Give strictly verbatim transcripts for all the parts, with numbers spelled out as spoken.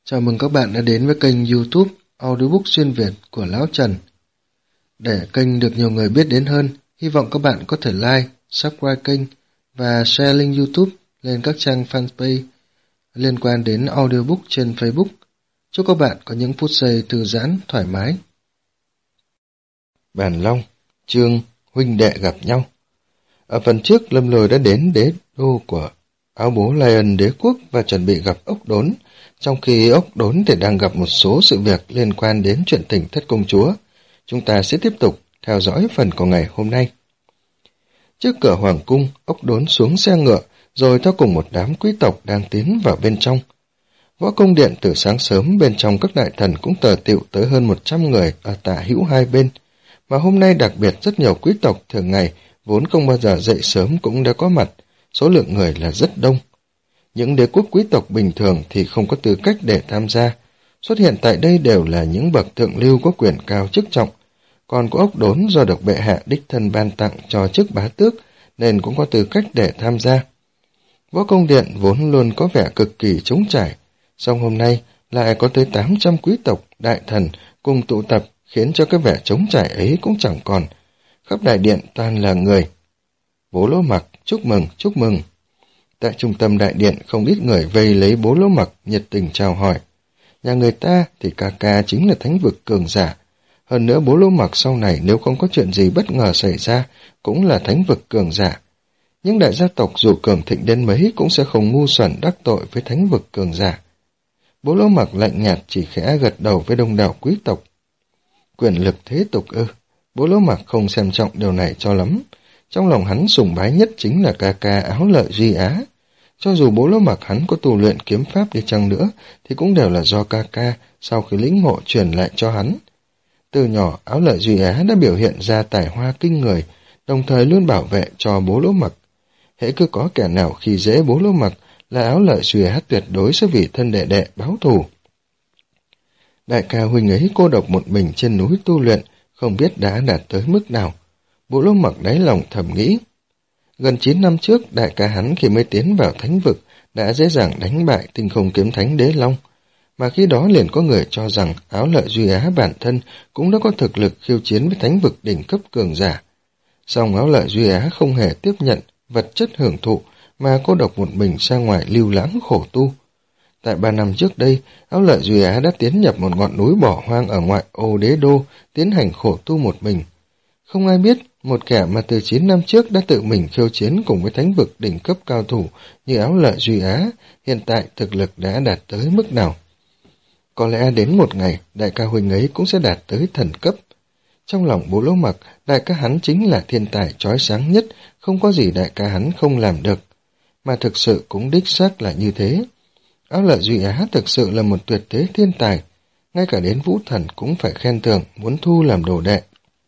Chào mừng các bạn đã đến với kênh YouTube Audiobook xuyên Việt của Lão Trần. Để kênh được nhiều người biết đến hơn, hy vọng các bạn có thể like, subscribe kênh và share link YouTube lên các trang fanpage liên quan đến audiobook trên Facebook. Chúc các bạn có những phút giây thư giãn, thoải mái. Bàn Long, chương huynh đệ gặp nhau. Ở phần trước, Lâm Lôi đã đến đế đô của Áo Bố Lion đế quốc và chuẩn bị gặp Ốc Đốn, trong khi Ốc Đốn thì đang gặp một số sự việc liên quan đến chuyện tình thất công chúa. Chúng ta sẽ tiếp tục theo dõi phần của ngày hôm nay. Trước cửa hoàng cung, Ốc Đốn xuống xe ngựa, rồi theo cùng một đám quý tộc đang tiến vào bên trong. Võ Công Điện từ sáng sớm, bên trong các đại thần cũng tờ tựu tới hơn một trăm người ở tả hữu hai bên, mà hôm nay đặc biệt rất nhiều quý tộc thường ngày vốn không bao giờ dậy sớm cũng đã có mặt, số lượng người là rất đông. Những đế quốc quý tộc bình thường thì không có tư cách để tham gia, xuất hiện tại đây đều là những bậc thượng lưu có quyền cao chức trọng, còn có Ốc Đốn do được bệ hạ đích thân ban tặng cho chức bá tước nên cũng có tư cách để tham gia. Võ Công Điện vốn luôn có vẻ cực kỳ trống trải, song hôm nay lại có tới tám trăm quý tộc, đại thần cùng tụ tập, khiến cho cái vẻ trống trải ấy cũng chẳng còn. Khắp đại điện toàn là người. Bố Lỗ Mặc, chúc mừng, chúc mừng. Tại trung tâm đại điện, không ít người vây lấy Bố Lỗ Mặc nhiệt tình chào hỏi. Nhà người ta thì ca ca chính là thánh vực cường giả. Hơn nữa Bố Lỗ Mặc sau này nếu không có chuyện gì bất ngờ xảy ra, cũng là thánh vực cường giả. Những đại gia tộc dù cường thịnh đến mấy cũng sẽ không ngu xuẩn đắc tội với thánh vực cường giả. Bố Lỗ Mặc lạnh nhạt chỉ khẽ gật đầu với đông đảo quý tộc. Quyền lực thế tục ư? Bố Lỗ Mặc không xem trọng điều này cho lắm. Trong lòng hắn sùng bái nhất chính là ca ca Áo Lợi Duy Á. Cho dù Bố Lỗ Mặc hắn có tu luyện kiếm pháp đi chăng nữa, thì cũng đều là do ca ca sau khi lĩnh ngộ truyền lại cho hắn. Từ nhỏ, Áo Lợi Duy Á đã biểu hiện ra tài hoa kinh người, đồng thời luôn bảo vệ cho Bố Lỗ Mặc. Hễ cứ có kẻ nào khi dễ Bố Lỗ Mặc là Áo Lợi Duy Á tuyệt đối sẽ vì thân đệ đệ báo thù. Đại ca huynh ấy cô độc một mình trên núi tu luyện, không biết đã đạt tới mức nào. Bố Lỗ Mặc đáy lòng thầm nghĩ. Gần chín năm trước, đại ca hắn khi mới tiến vào thánh vực đã dễ dàng đánh bại Tinh Không Kiếm Thánh Đế Long, mà khi đó liền có người cho rằng Áo Lợi Duy Á bản thân cũng đã có thực lực khiêu chiến với thánh vực đỉnh cấp cường giả. Song Áo Lợi Duy Á không hề tiếp nhận vật chất hưởng thụ mà cô độc một mình ra ngoài lưu lãng khổ tu. Tại ba năm trước đây, Áo Lợi Duy Á đã tiến nhập một ngọn núi bỏ hoang ở ngoại ô đế đô, tiến hành khổ tu một mình. Không ai biết, một kẻ mà từ chín năm trước đã tự mình khiêu chiến cùng với thánh vực đỉnh cấp cao thủ như Áo Lợi Duy Á, hiện tại thực lực đã đạt tới mức nào. Có lẽ đến một ngày, đại ca huynh ấy cũng sẽ đạt tới thần cấp. Trong lòng Bố Lỗ Mặc, đại ca hắn chính là thiên tài chói sáng nhất, không có gì đại ca hắn không làm được. Mà thực sự cũng đích xác là như thế. Áo Lợi Duy Á thực sự là một tuyệt thế thiên tài, ngay cả đến Vũ Thần cũng phải khen thưởng, muốn thu làm đồ đệ.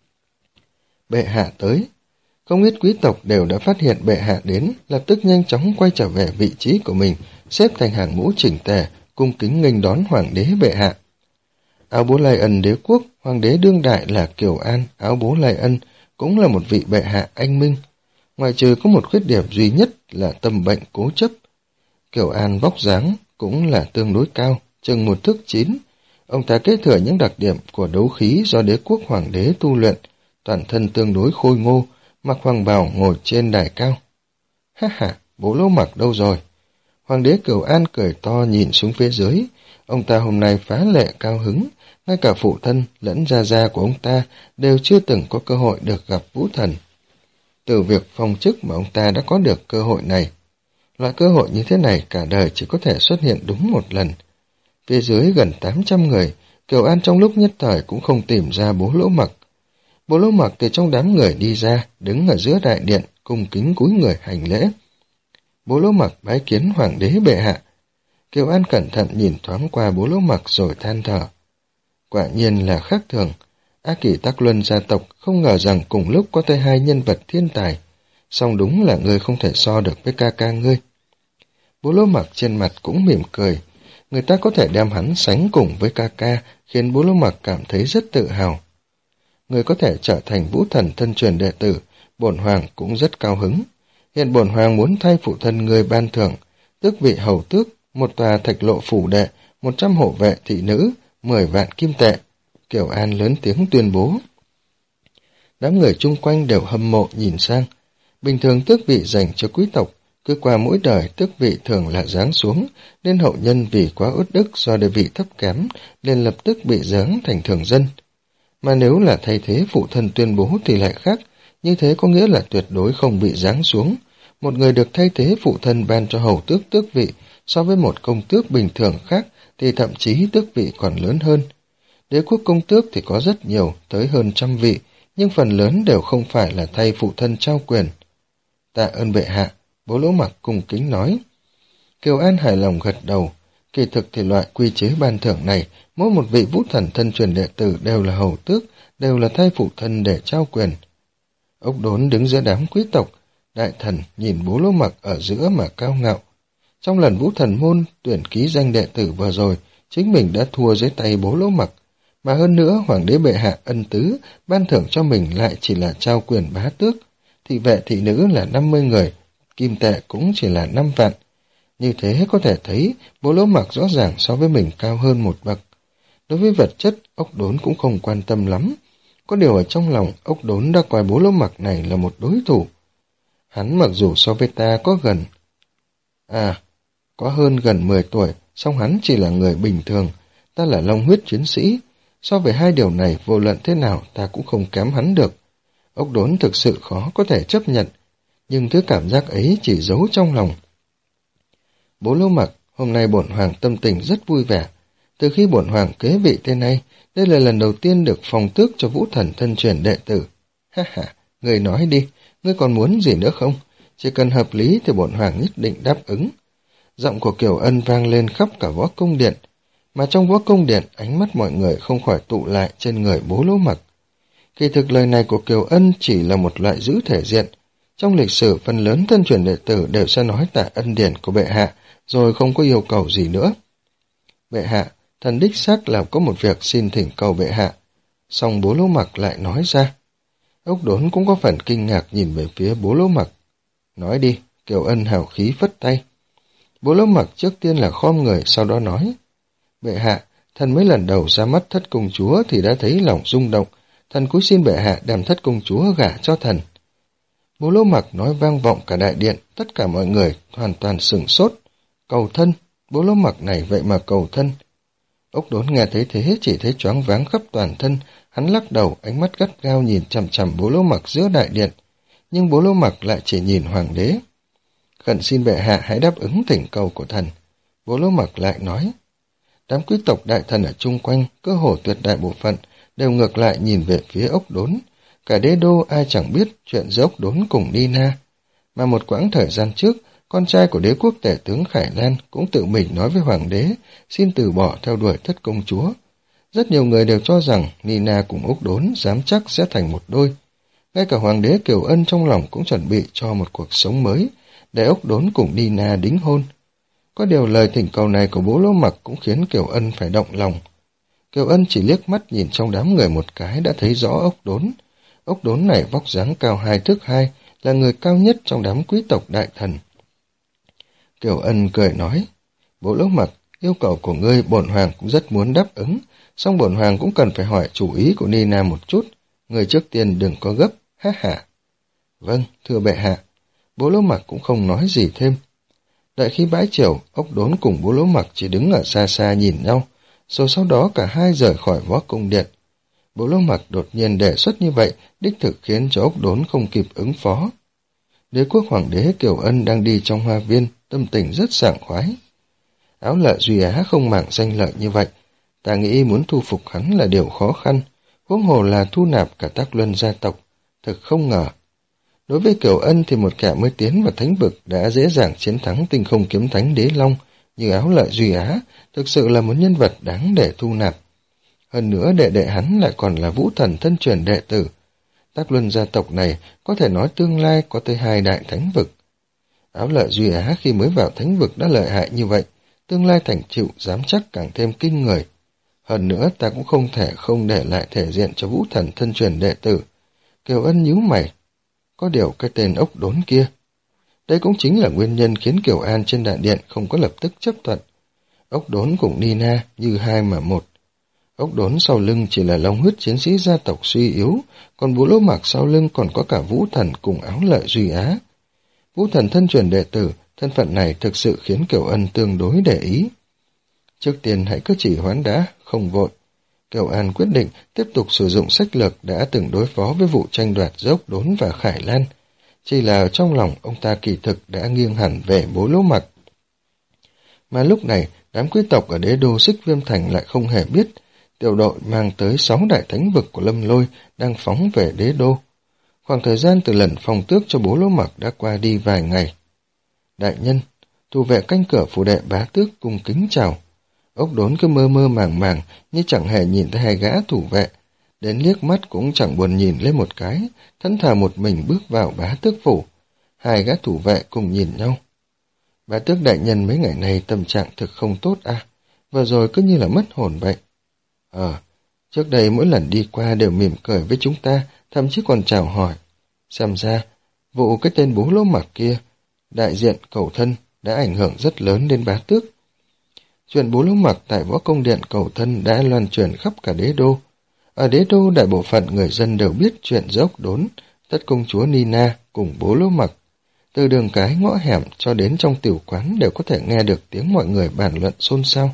Bệ hạ tới. Không ít quý tộc đều đã phát hiện bệ hạ đến, lập tức nhanh chóng quay trở về vị trí của mình, xếp thành hàng ngũ chỉnh tề, cung kính nghênh đón hoàng đế bệ hạ. Áo Bố Lion đế quốc, hoàng đế đương đại là Kiều An, Áo Bố Lion, cũng là một vị bệ hạ anh minh. Ngoài trừ có một khuyết điểm duy nhất là tâm bệnh cố chấp. Kiều An vóc dáng cũng là tương đối cao, chừng một thước chín. Ông ta kế thừa những đặc điểm của đấu khí do đế quốc hoàng đế tu luyện, toàn thân tương đối khôi ngô, mặc hoàng bào ngồi trên đài cao. Ha ha, Bố Lỗ Mặc đâu rồi? Hoàng đế Kiều An cười to nhìn xuống phía dưới. Ông ta hôm nay phá lệ cao hứng, ngay cả phụ thân lẫn gia gia của ông ta đều chưa từng có cơ hội được gặp Vũ Thần. Từ việc phong chức mà ông ta đã có được cơ hội này. Loại cơ hội như thế này cả đời chỉ có thể xuất hiện đúng một lần. Phía dưới gần tám trăm người, Kiều An trong lúc nhất thời cũng không tìm ra Bố Lỗ Mặc. Bố Lỗ Mặc từ trong đám người đi ra, đứng ở giữa đại điện, cung kính cúi người hành lễ. Bố Lỗ Mặc bái kiến hoàng đế bệ hạ. Kiều An cẩn thận nhìn thoáng qua Bố Lỗ Mặc rồi than thở. Quả nhiên là khác thường. A Kỷ Tắc Luân gia tộc không ngờ rằng cùng lúc có tới hai nhân vật thiên tài, song đúng là ngươi không thể so được với ca ca ngươi. Bố Lỗ Mặc trên mặt cũng mỉm cười. Người ta có thể đem hắn sánh cùng với ca ca, khiến Bố Lỗ Mặc cảm thấy rất tự hào. Người có thể trở thành Vũ Thần thân truyền đệ tử, bổn hoàng cũng rất cao hứng. Hiện bổn hoàng muốn thay phụ thân người ban thưởng, tước vị hầu tước, một tòa thạch lộ phủ đệ, một trăm hộ vệ thị nữ, mười vạn kim tệ. Kiều An lớn tiếng tuyên bố. Đám người chung quanh đều hâm mộ nhìn sang. Bình thường tước vị dành cho quý tộc, cứ qua mỗi đời tước vị thường là giáng xuống, nên hậu nhân vì quá uất đức do địa vị thấp kém, nên lập tức bị giáng thành thường dân. Mà nếu là thay thế phụ thân tuyên bố thì lại khác, như thế có nghĩa là tuyệt đối không bị giáng xuống. Một người được thay thế phụ thân ban cho hầu tước tước vị, so với một công tước bình thường khác thì thậm chí tước vị còn lớn hơn. Đế quốc công tước thì có rất nhiều, tới hơn trăm vị, nhưng phần lớn đều không phải là thay phụ thân trao quyền. Tạ ơn bệ hạ, Bố Lỗ Mặc cung kính nói. Kiều An hài lòng gật đầu. Kỳ thực thì loại quy chế ban thưởng này, mỗi một vị vũ thần thân truyền đệ tử đều là hầu tước, đều là thay phụ thân để trao quyền. Ốc Đốn đứng giữa đám quý tộc, đại thần nhìn Bố Lỗ Mặc ở giữa mà cao ngạo. Trong lần vũ thần môn tuyển ký danh đệ tử vừa rồi, chính mình đã thua dưới tay Bố Lỗ Mặc, mà hơn nữa hoàng đế bệ hạ ân tứ, ban thưởng cho mình lại chỉ là trao quyền bá tước, thị vệ thị nữ là năm mươi người, kim tệ cũng chỉ là năm vạn. Như thế có thể thấy Bố Lỗ Mặc rõ ràng so với mình cao hơn một bậc. Đối với vật chất, Ốc Đốn cũng không quan tâm lắm. Có điều ở trong lòng, Ốc Đốn đã coi Bố Lỗ Mặc này là một đối thủ. Hắn mặc dù so với ta có gần... À, có hơn gần mười tuổi, song hắn chỉ là người bình thường. Ta là long huyết chiến sĩ. So với hai điều này, vô luận thế nào ta cũng không kém hắn được. Ốc Đốn thực sự khó có thể chấp nhận, nhưng thứ cảm giác ấy chỉ giấu trong lòng. Bố Lỗ Mặc, hôm nay bổn hoàng tâm tình rất vui vẻ. Từ khi bổn hoàng kế vị tên này, đây là lần đầu tiên được phong tước cho vũ thần thân truyền đệ tử. Ha ha, người nói đi, ngươi còn muốn gì nữa không? Chỉ cần hợp lý thì bổn hoàng nhất định đáp ứng. Giọng của Kiều Ân vang lên khắp cả võ cung điện, mà trong võ cung điện ánh mắt mọi người không khỏi tụ lại trên người Bố Lỗ Mặc. Kỳ thực lời này của Kiều Ân chỉ là một loại giữ thể diện. Trong lịch sử phần lớn thân truyền đệ tử đều sẽ nói tạ ân điển của bệ hạ, rồi không có yêu cầu gì nữa. Bệ hạ, thần đích xác là có một việc xin thỉnh cầu bệ hạ. Xong Bố Lỗ Mặc lại nói ra. Ốc Đốn cũng có phần kinh ngạc nhìn về phía Bố Lỗ Mặc. Nói đi, Kiều Ân hào khí phất tay. Bố Lỗ Mặc trước tiên là khom người, sau đó nói. Bệ hạ, thần mấy lần đầu ra mắt thất công chúa thì đã thấy lòng rung động. Thần cúi xin bệ hạ đem thất công chúa gả cho thần. Bố Lỗ Mặc nói vang vọng cả đại điện, tất cả mọi người hoàn toàn sửng sốt. Cầu thân, Bố Lỗ Mặc này vậy mà cầu thân. Ốc Đốn nghe thấy thế chỉ thấy choáng váng khắp toàn thân, hắn lắc đầu, ánh mắt gắt gao nhìn chằm chằm Bố Lỗ Mặc giữa đại điện, nhưng Bố Lỗ Mặc lại chỉ nhìn hoàng đế. Khẩn xin bệ hạ hãy đáp ứng thỉnh cầu của thần. Bố Lỗ Mặc lại nói. Đám quý tộc đại thần ở chung quanh, cơ hồ tuyệt đại bộ phận, đều ngược lại nhìn về phía Ốc Đốn. Cả đế đô ai chẳng biết chuyện giữa Ốc Đốn cùng Nina. Mà một quãng thời gian trước, con trai của đế quốc tể tướng Khải Lan cũng tự mình nói với hoàng đế, xin từ bỏ theo đuổi thất công chúa. Rất nhiều người đều cho rằng Nina cùng Ốc Đốn dám chắc sẽ thành một đôi. Ngay cả hoàng đế Kiều Ân trong lòng cũng chuẩn bị cho một cuộc sống mới, để Ốc Đốn cùng Nina đính hôn. Có điều lời thỉnh cầu này của Bố Lỗ Mặc cũng khiến Kiều Ân phải động lòng. Kiều Ân chỉ liếc mắt nhìn trong đám người một cái đã thấy rõ Ốc Đốn. Ốc Đốn này vóc dáng cao hai thước hai, là người cao nhất trong đám quý tộc đại thần. Kiều Ân cười nói, Bố Lỗ Mặc, yêu cầu của ngươi bổn hoàng cũng rất muốn đáp ứng, song bổn hoàng cũng cần phải hỏi chủ ý của Nina một chút. Người trước tiên đừng có gấp, ha ha. Vâng, thưa bệ hạ. Bố Lỗ Mặc cũng không nói gì thêm. Đợi khi bãi chiều, Ốc Đốn cùng Bố Lỗ Mặc chỉ đứng ở xa xa nhìn nhau, rồi sau đó cả hai rời khỏi võ cung điện. Bố Lỗ Mặc đột nhiên đề xuất như vậy, đích thực khiến cho Ốc Đốn không kịp ứng phó. Đế quốc hoàng đế Kiều Ân đang đi trong hoa viên, tâm tình rất sảng khoái. Áo Lợi Duy Á không màng danh lợi như vậy, ta nghĩ muốn thu phục hắn là điều khó khăn, huống hồ là thu nạp cả Tác Luân gia tộc, thực không ngờ. Đối với Kiều Ân thì một kẻ mới tiến vào thánh vực đã dễ dàng chiến thắng tinh không kiếm thánh Đế Long như Áo Lợi Duy Á, thực sự là một nhân vật đáng để thu nạp. Hơn nữa đệ đệ hắn lại còn là vũ thần thân truyền đệ tử. Tác Luân gia tộc này có thể nói tương lai có tới hai đại thánh vực. Áo Lợi Duy Á khi mới vào thánh vực đã lợi hại như vậy, tương lai thành tựu dám chắc càng thêm kinh người. Hơn nữa ta cũng không thể không để lại thể diện cho vũ thần thân truyền đệ tử. Kiều Ân nhíu mày. Có điều cái tên Ốc Đốn kia. Đây cũng chính là nguyên nhân khiến Kiều An trên đại điện không có lập tức chấp thuận. Ốc Đốn cùng Nina như hai mà một. Ốc Đốn sau lưng chỉ là long huyết chiến sĩ gia tộc suy yếu, còn Bố Lỗ Mặc sau lưng còn có cả Vũ Thần cùng Áo Lợi Duy Á. Vũ Thần thân truyền đệ tử, thân phận này thực sự khiến Kiều Ân tương đối để ý. Trước tiên hãy cứ chỉ hoãn đã, không vội. Kiều An quyết định tiếp tục sử dụng sách lược đã từng đối phó với vụ tranh đoạt giữa Ốc Đốn và Khải Lan. Chỉ là trong lòng ông ta kỳ thực đã nghiêng hẳn về Bố Lỗ Mặc. Mà lúc này, đám quý tộc ở đế đô Xích Viêm Thành lại không hề biết, tiểu đội mang tới sáu đại thánh vực của Lâm Lôi đang phóng về đế đô. Khoảng thời gian từ lần phong tước cho Bố Lỗ Mặc đã qua đi vài ngày. Đại nhân, thủ vệ canh cửa phủ đệ bá tước cung kính chào. Ốc Đốn cứ mơ mơ màng màng như chẳng hề nhìn thấy hai gã thủ vệ, đến liếc mắt cũng chẳng buồn nhìn lên một cái, thẫn thờ một mình bước vào bá tước phủ. Hai gã thủ vệ cùng nhìn nhau. Bá tước đại nhân mấy ngày nay tâm trạng thực không tốt à, vừa rồi cứ như là mất hồn vậy. Ờ, trước đây mỗi lần đi qua đều mỉm cười với chúng ta, thậm chí còn chào hỏi. Xem ra, vụ cái tên Bố Lỗ Mặc kia, đại diện cầu thân đã ảnh hưởng rất lớn đến bá tước. Chuyện Bố Lỗ Mặc tại Võ Công Điện cầu thân đã loan truyền khắp cả đế đô. Ở đế đô đại bộ phận người dân đều biết chuyện giữa Ốc Đốn, Thất công chúa Nina cùng Bố Lỗ Mặc. Từ đường cái ngõ hẻm cho đến trong tiểu quán đều có thể nghe được tiếng mọi người bàn luận xôn xao.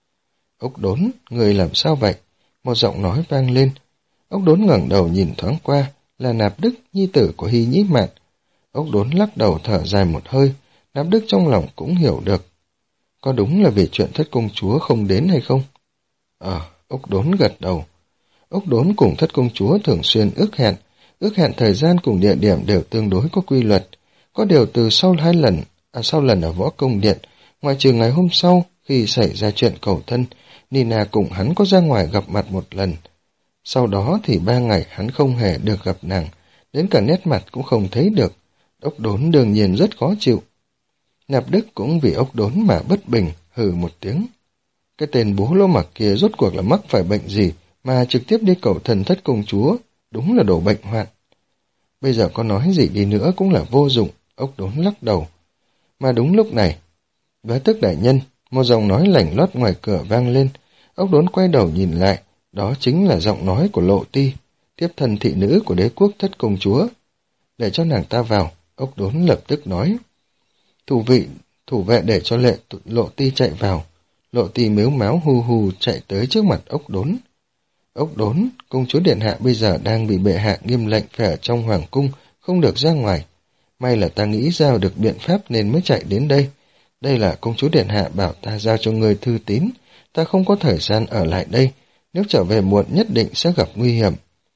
Ốc Đốn, người làm sao vậy? Một giọng nói vang lên. Ốc Đốn ngẩng đầu nhìn thoáng qua, là Nạp Đức, nhi tử của Hy Nhĩ Mạn. Ốc Đốn lắc đầu thở dài một hơi, Nạp Đức trong lòng cũng hiểu được. Có đúng là vì chuyện Thất công chúa không đến hay không? Ờ, Ốc Đốn gật đầu. Ốc Đốn cùng Thất công chúa thường xuyên ước hẹn, ước hẹn thời gian cùng địa điểm đều tương đối có quy luật. Có điều từ sau hai lần, à sau lần ở Võ Công Điện, ngoại trừ ngày hôm sau khi xảy ra chuyện cầu thân, Nina cùng hắn có ra ngoài gặp mặt một lần. Sau đó thì ba ngày hắn không hề được gặp nàng, đến cả nét mặt cũng không thấy được. Ốc Đốn đương nhiên rất khó chịu. Nạp Đức cũng vì Ốc Đốn mà bất bình, hừ một tiếng. Cái tên Bố Lỗ Mặc kia rốt cuộc là mắc phải bệnh gì mà trực tiếp đi cầu thần Thất công chúa, đúng là đổ bệnh hoạn. Bây giờ có nói gì đi nữa cũng là vô dụng, Ốc Đốn lắc đầu. Mà đúng lúc này, bá tước đại nhân, một giọng nói lảnh lót ngoài cửa vang lên. Ốc Đốn quay đầu nhìn lại, đó chính là giọng nói của Lộ Ti, tiếp thân thị nữ của đế quốc Thất công chúa. Để cho nàng ta vào, Ốc Đốn lập tức nói. Thủ vị, thủ vệ để cho lệ Lộ Ti chạy vào. Lộ Ti mếu máo hù hù chạy tới trước mặt Ốc Đốn. Ốc Đốn, công chúa điện hạ bây giờ đang bị bệ hạ nghiêm lệnh phải ở trong hoàng cung, không được ra ngoài. May là ta nghĩ ra được biện pháp nên mới chạy đến đây. Đây là công chúa điện hạ bảo ta giao cho người thư tín, ta không có thời gian ở lại đây, nếu trở về muộn nhất định sẽ gặp nguy hiểm.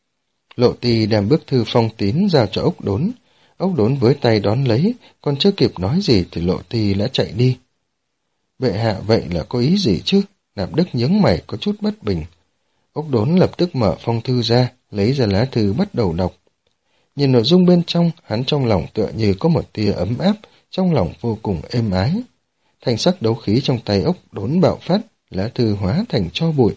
Lộ Ti đem bức thư phong tín giao cho Ốc Đốn. Ốc Đốn với tay đón lấy, còn chưa kịp nói gì thì Lộ Ti đã chạy đi. Bệ hạ vậy là có ý gì chứ? Nạp Đức nhướng mày có chút bất bình. Ốc Đốn lập tức mở phong thư ra, lấy ra lá thư bắt đầu đọc. Nhìn nội dung bên trong, hắn trong lòng tựa như có một tia ấm áp, trong lòng vô cùng êm ái. Thanh sắc đấu khí trong tay Ốc Đốn bạo phát, lá thư hóa thành tro bụi.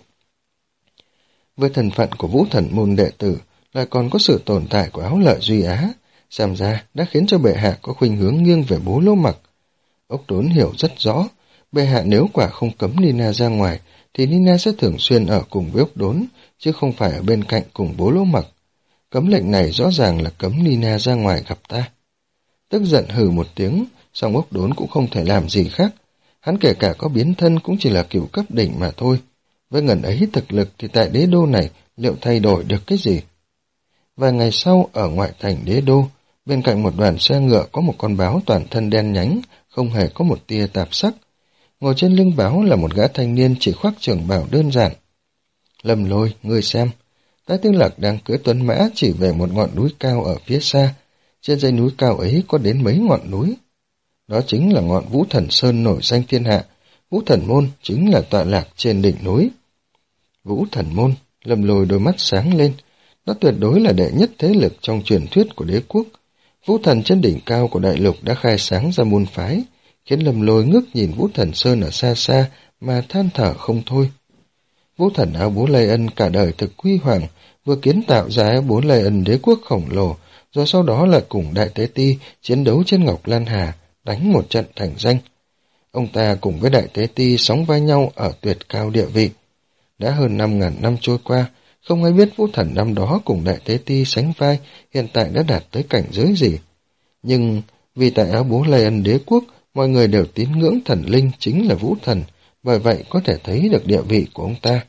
Với thân phận của Vũ Thần môn đệ tử, lại còn có sự tồn tại của Áo Lợi Duy Á, xem ra đã khiến cho bệ hạ có khuynh hướng nghiêng về Bố Lỗ Mặc. Ốc Đốn hiểu rất rõ, bệ hạ nếu quả không cấm Nina ra ngoài, thì Nina sẽ thường xuyên ở cùng với Ốc Đốn, chứ không phải ở bên cạnh cùng Bố Lỗ Mặc. Cấm lệnh này rõ ràng là cấm Nina ra ngoài gặp ta. Tức giận hừ một tiếng, song Ốc Đốn cũng không thể làm gì khác. Hắn kể cả có biến thân cũng chỉ là cửu cấp đỉnh mà thôi. Với ngần ấy thực lực thì tại đế đô này liệu thay đổi được cái gì? Vài ngày sau ở ngoại thành đế đô, bên cạnh một đoàn xe ngựa có một con báo toàn thân đen nhánh, không hề có một tia tạp sắc. Ngồi trên lưng báo là một gã thanh niên chỉ khoác trường bào đơn giản. Lâm Lôi, ngươi xem. Tái Tương Lạc đang cưỡi tuấn mã chỉ về một ngọn núi cao ở phía xa. Trên dãy núi cao ấy có đến mấy ngọn núi. Đó chính là ngọn Vũ Thần Sơn nổi danh thiên hạ. Vũ Thần Môn chính là tọa lạc trên đỉnh núi. Vũ Thần Môn, Lâm Lôi đôi mắt sáng lên. Nó tuyệt đối là đệ nhất thế lực trong truyền thuyết của đế quốc. Vũ Thần trên đỉnh cao của đại lục đã khai sáng ra môn phái, khiến Lâm Lôi ngước nhìn Vũ Thần Sơn ở xa xa mà than thở không thôi. Vũ Thần Áo Bố Lây Ân cả đời thực huy hoàng, vừa kiến tạo ra Áo Bố Lây Ân đế quốc khổng lồ, rồi sau đó là cùng Đại Tế Ti chiến đấu trên Ngọc Lan Hà, đánh một trận thành danh. Ông ta cùng với Đại Tế Ti sóng vai nhau ở tuyệt cao địa vị. Đã hơn năm ngàn năm trôi qua, không ai biết Vũ Thần năm đó cùng Đại Tế Ti sánh vai hiện tại đã đạt tới cảnh giới gì. Nhưng vì tại áo bố Lây Ân đế quốc, mọi người đều tín ngưỡng thần linh chính là Vũ Thần, bởi vậy có thể thấy được địa vị của ông ta.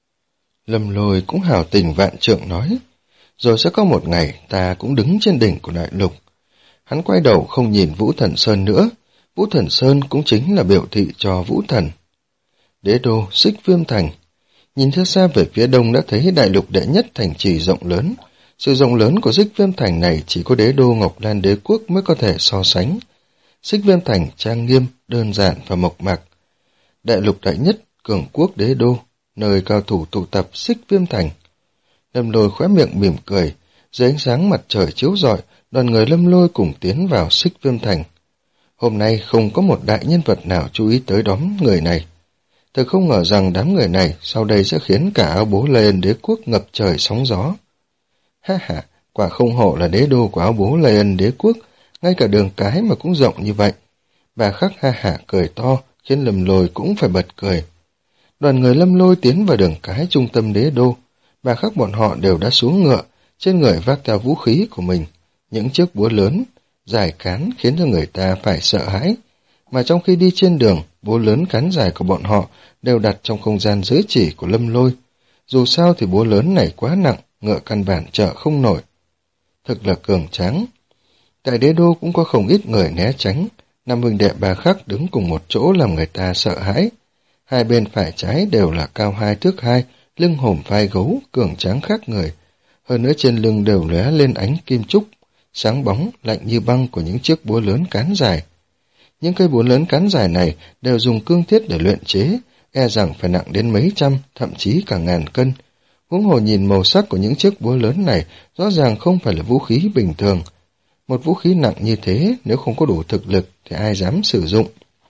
Lâm Lôi cũng hào tình vạn trượng nói, rồi sẽ có một ngày ta cũng đứng trên đỉnh của đại lục. Hắn quay đầu không nhìn Vũ Thần Sơn nữa, Vũ Thần Sơn cũng chính là biểu thị cho Vũ Thần. Đế đô Xích Viêm Thành. Nhìn theo xa về phía đông đã thấy đại lục đệ nhất thành trì rộng lớn. Sự rộng lớn của Xích Viêm Thành này chỉ có đế đô Ngọc Lan đế quốc mới có thể so sánh. Xích Viêm Thành trang nghiêm, đơn giản và mộc mạc. Đại lục đại nhất, cường quốc đế đô, nơi cao thủ tụ tập Xích Viêm Thành. Lâm Lôi khóe miệng mỉm cười, dưới ánh sáng mặt trời chiếu rọi, đoàn người Lâm Lôi cùng tiến vào Xích Viêm Thành. Hôm nay không có một đại nhân vật nào chú ý tới đón người này. Thật không ngờ rằng đám người này sau đây sẽ khiến cả áo bố Lây Ân đế quốc ngập trời sóng gió. Ha ha, quả không hổ là đế đô của áo bố Lây Ân đế quốc, ngay cả đường cái mà cũng rộng như vậy. Bà Khắc ha hả cười to, khiến Lâm Lôi cũng phải bật cười. Đoàn người Lâm Lôi tiến vào đường cái trung tâm đế đô. Bà Khắc bọn họ đều đã xuống ngựa, trên người vác theo vũ khí của mình. Những chiếc búa lớn, dài cán khiến cho người ta phải sợ hãi. Mà trong khi đi trên đường, búa lớn cán dài của bọn họ đều đặt trong không gian giới chỉ của Lâm Lôi. Dù sao thì búa lớn này quá nặng, ngựa căn bản chở không nổi. Thực là cường tráng. Tại đế đô cũng có không ít người né tránh. Năm huynh đệ Bà Khắc đứng cùng một chỗ làm người ta sợ hãi. Hai bên phải trái đều là cao hai thước hai, lưng hổm vai gấu, cường tráng khác người. Hơn nữa trên lưng đều lóe lên ánh kim trúc, sáng bóng, lạnh như băng của những chiếc búa lớn cán dài. Những cây búa lớn cán dài này đều dùng cương thiết để luyện chế, e rằng phải nặng đến mấy trăm, thậm chí cả ngàn cân. Huống hồ nhìn màu sắc của những chiếc búa lớn này rõ ràng không phải là vũ khí bình thường. Một vũ khí nặng như thế nếu không có đủ thực lực thì ai dám sử dụng.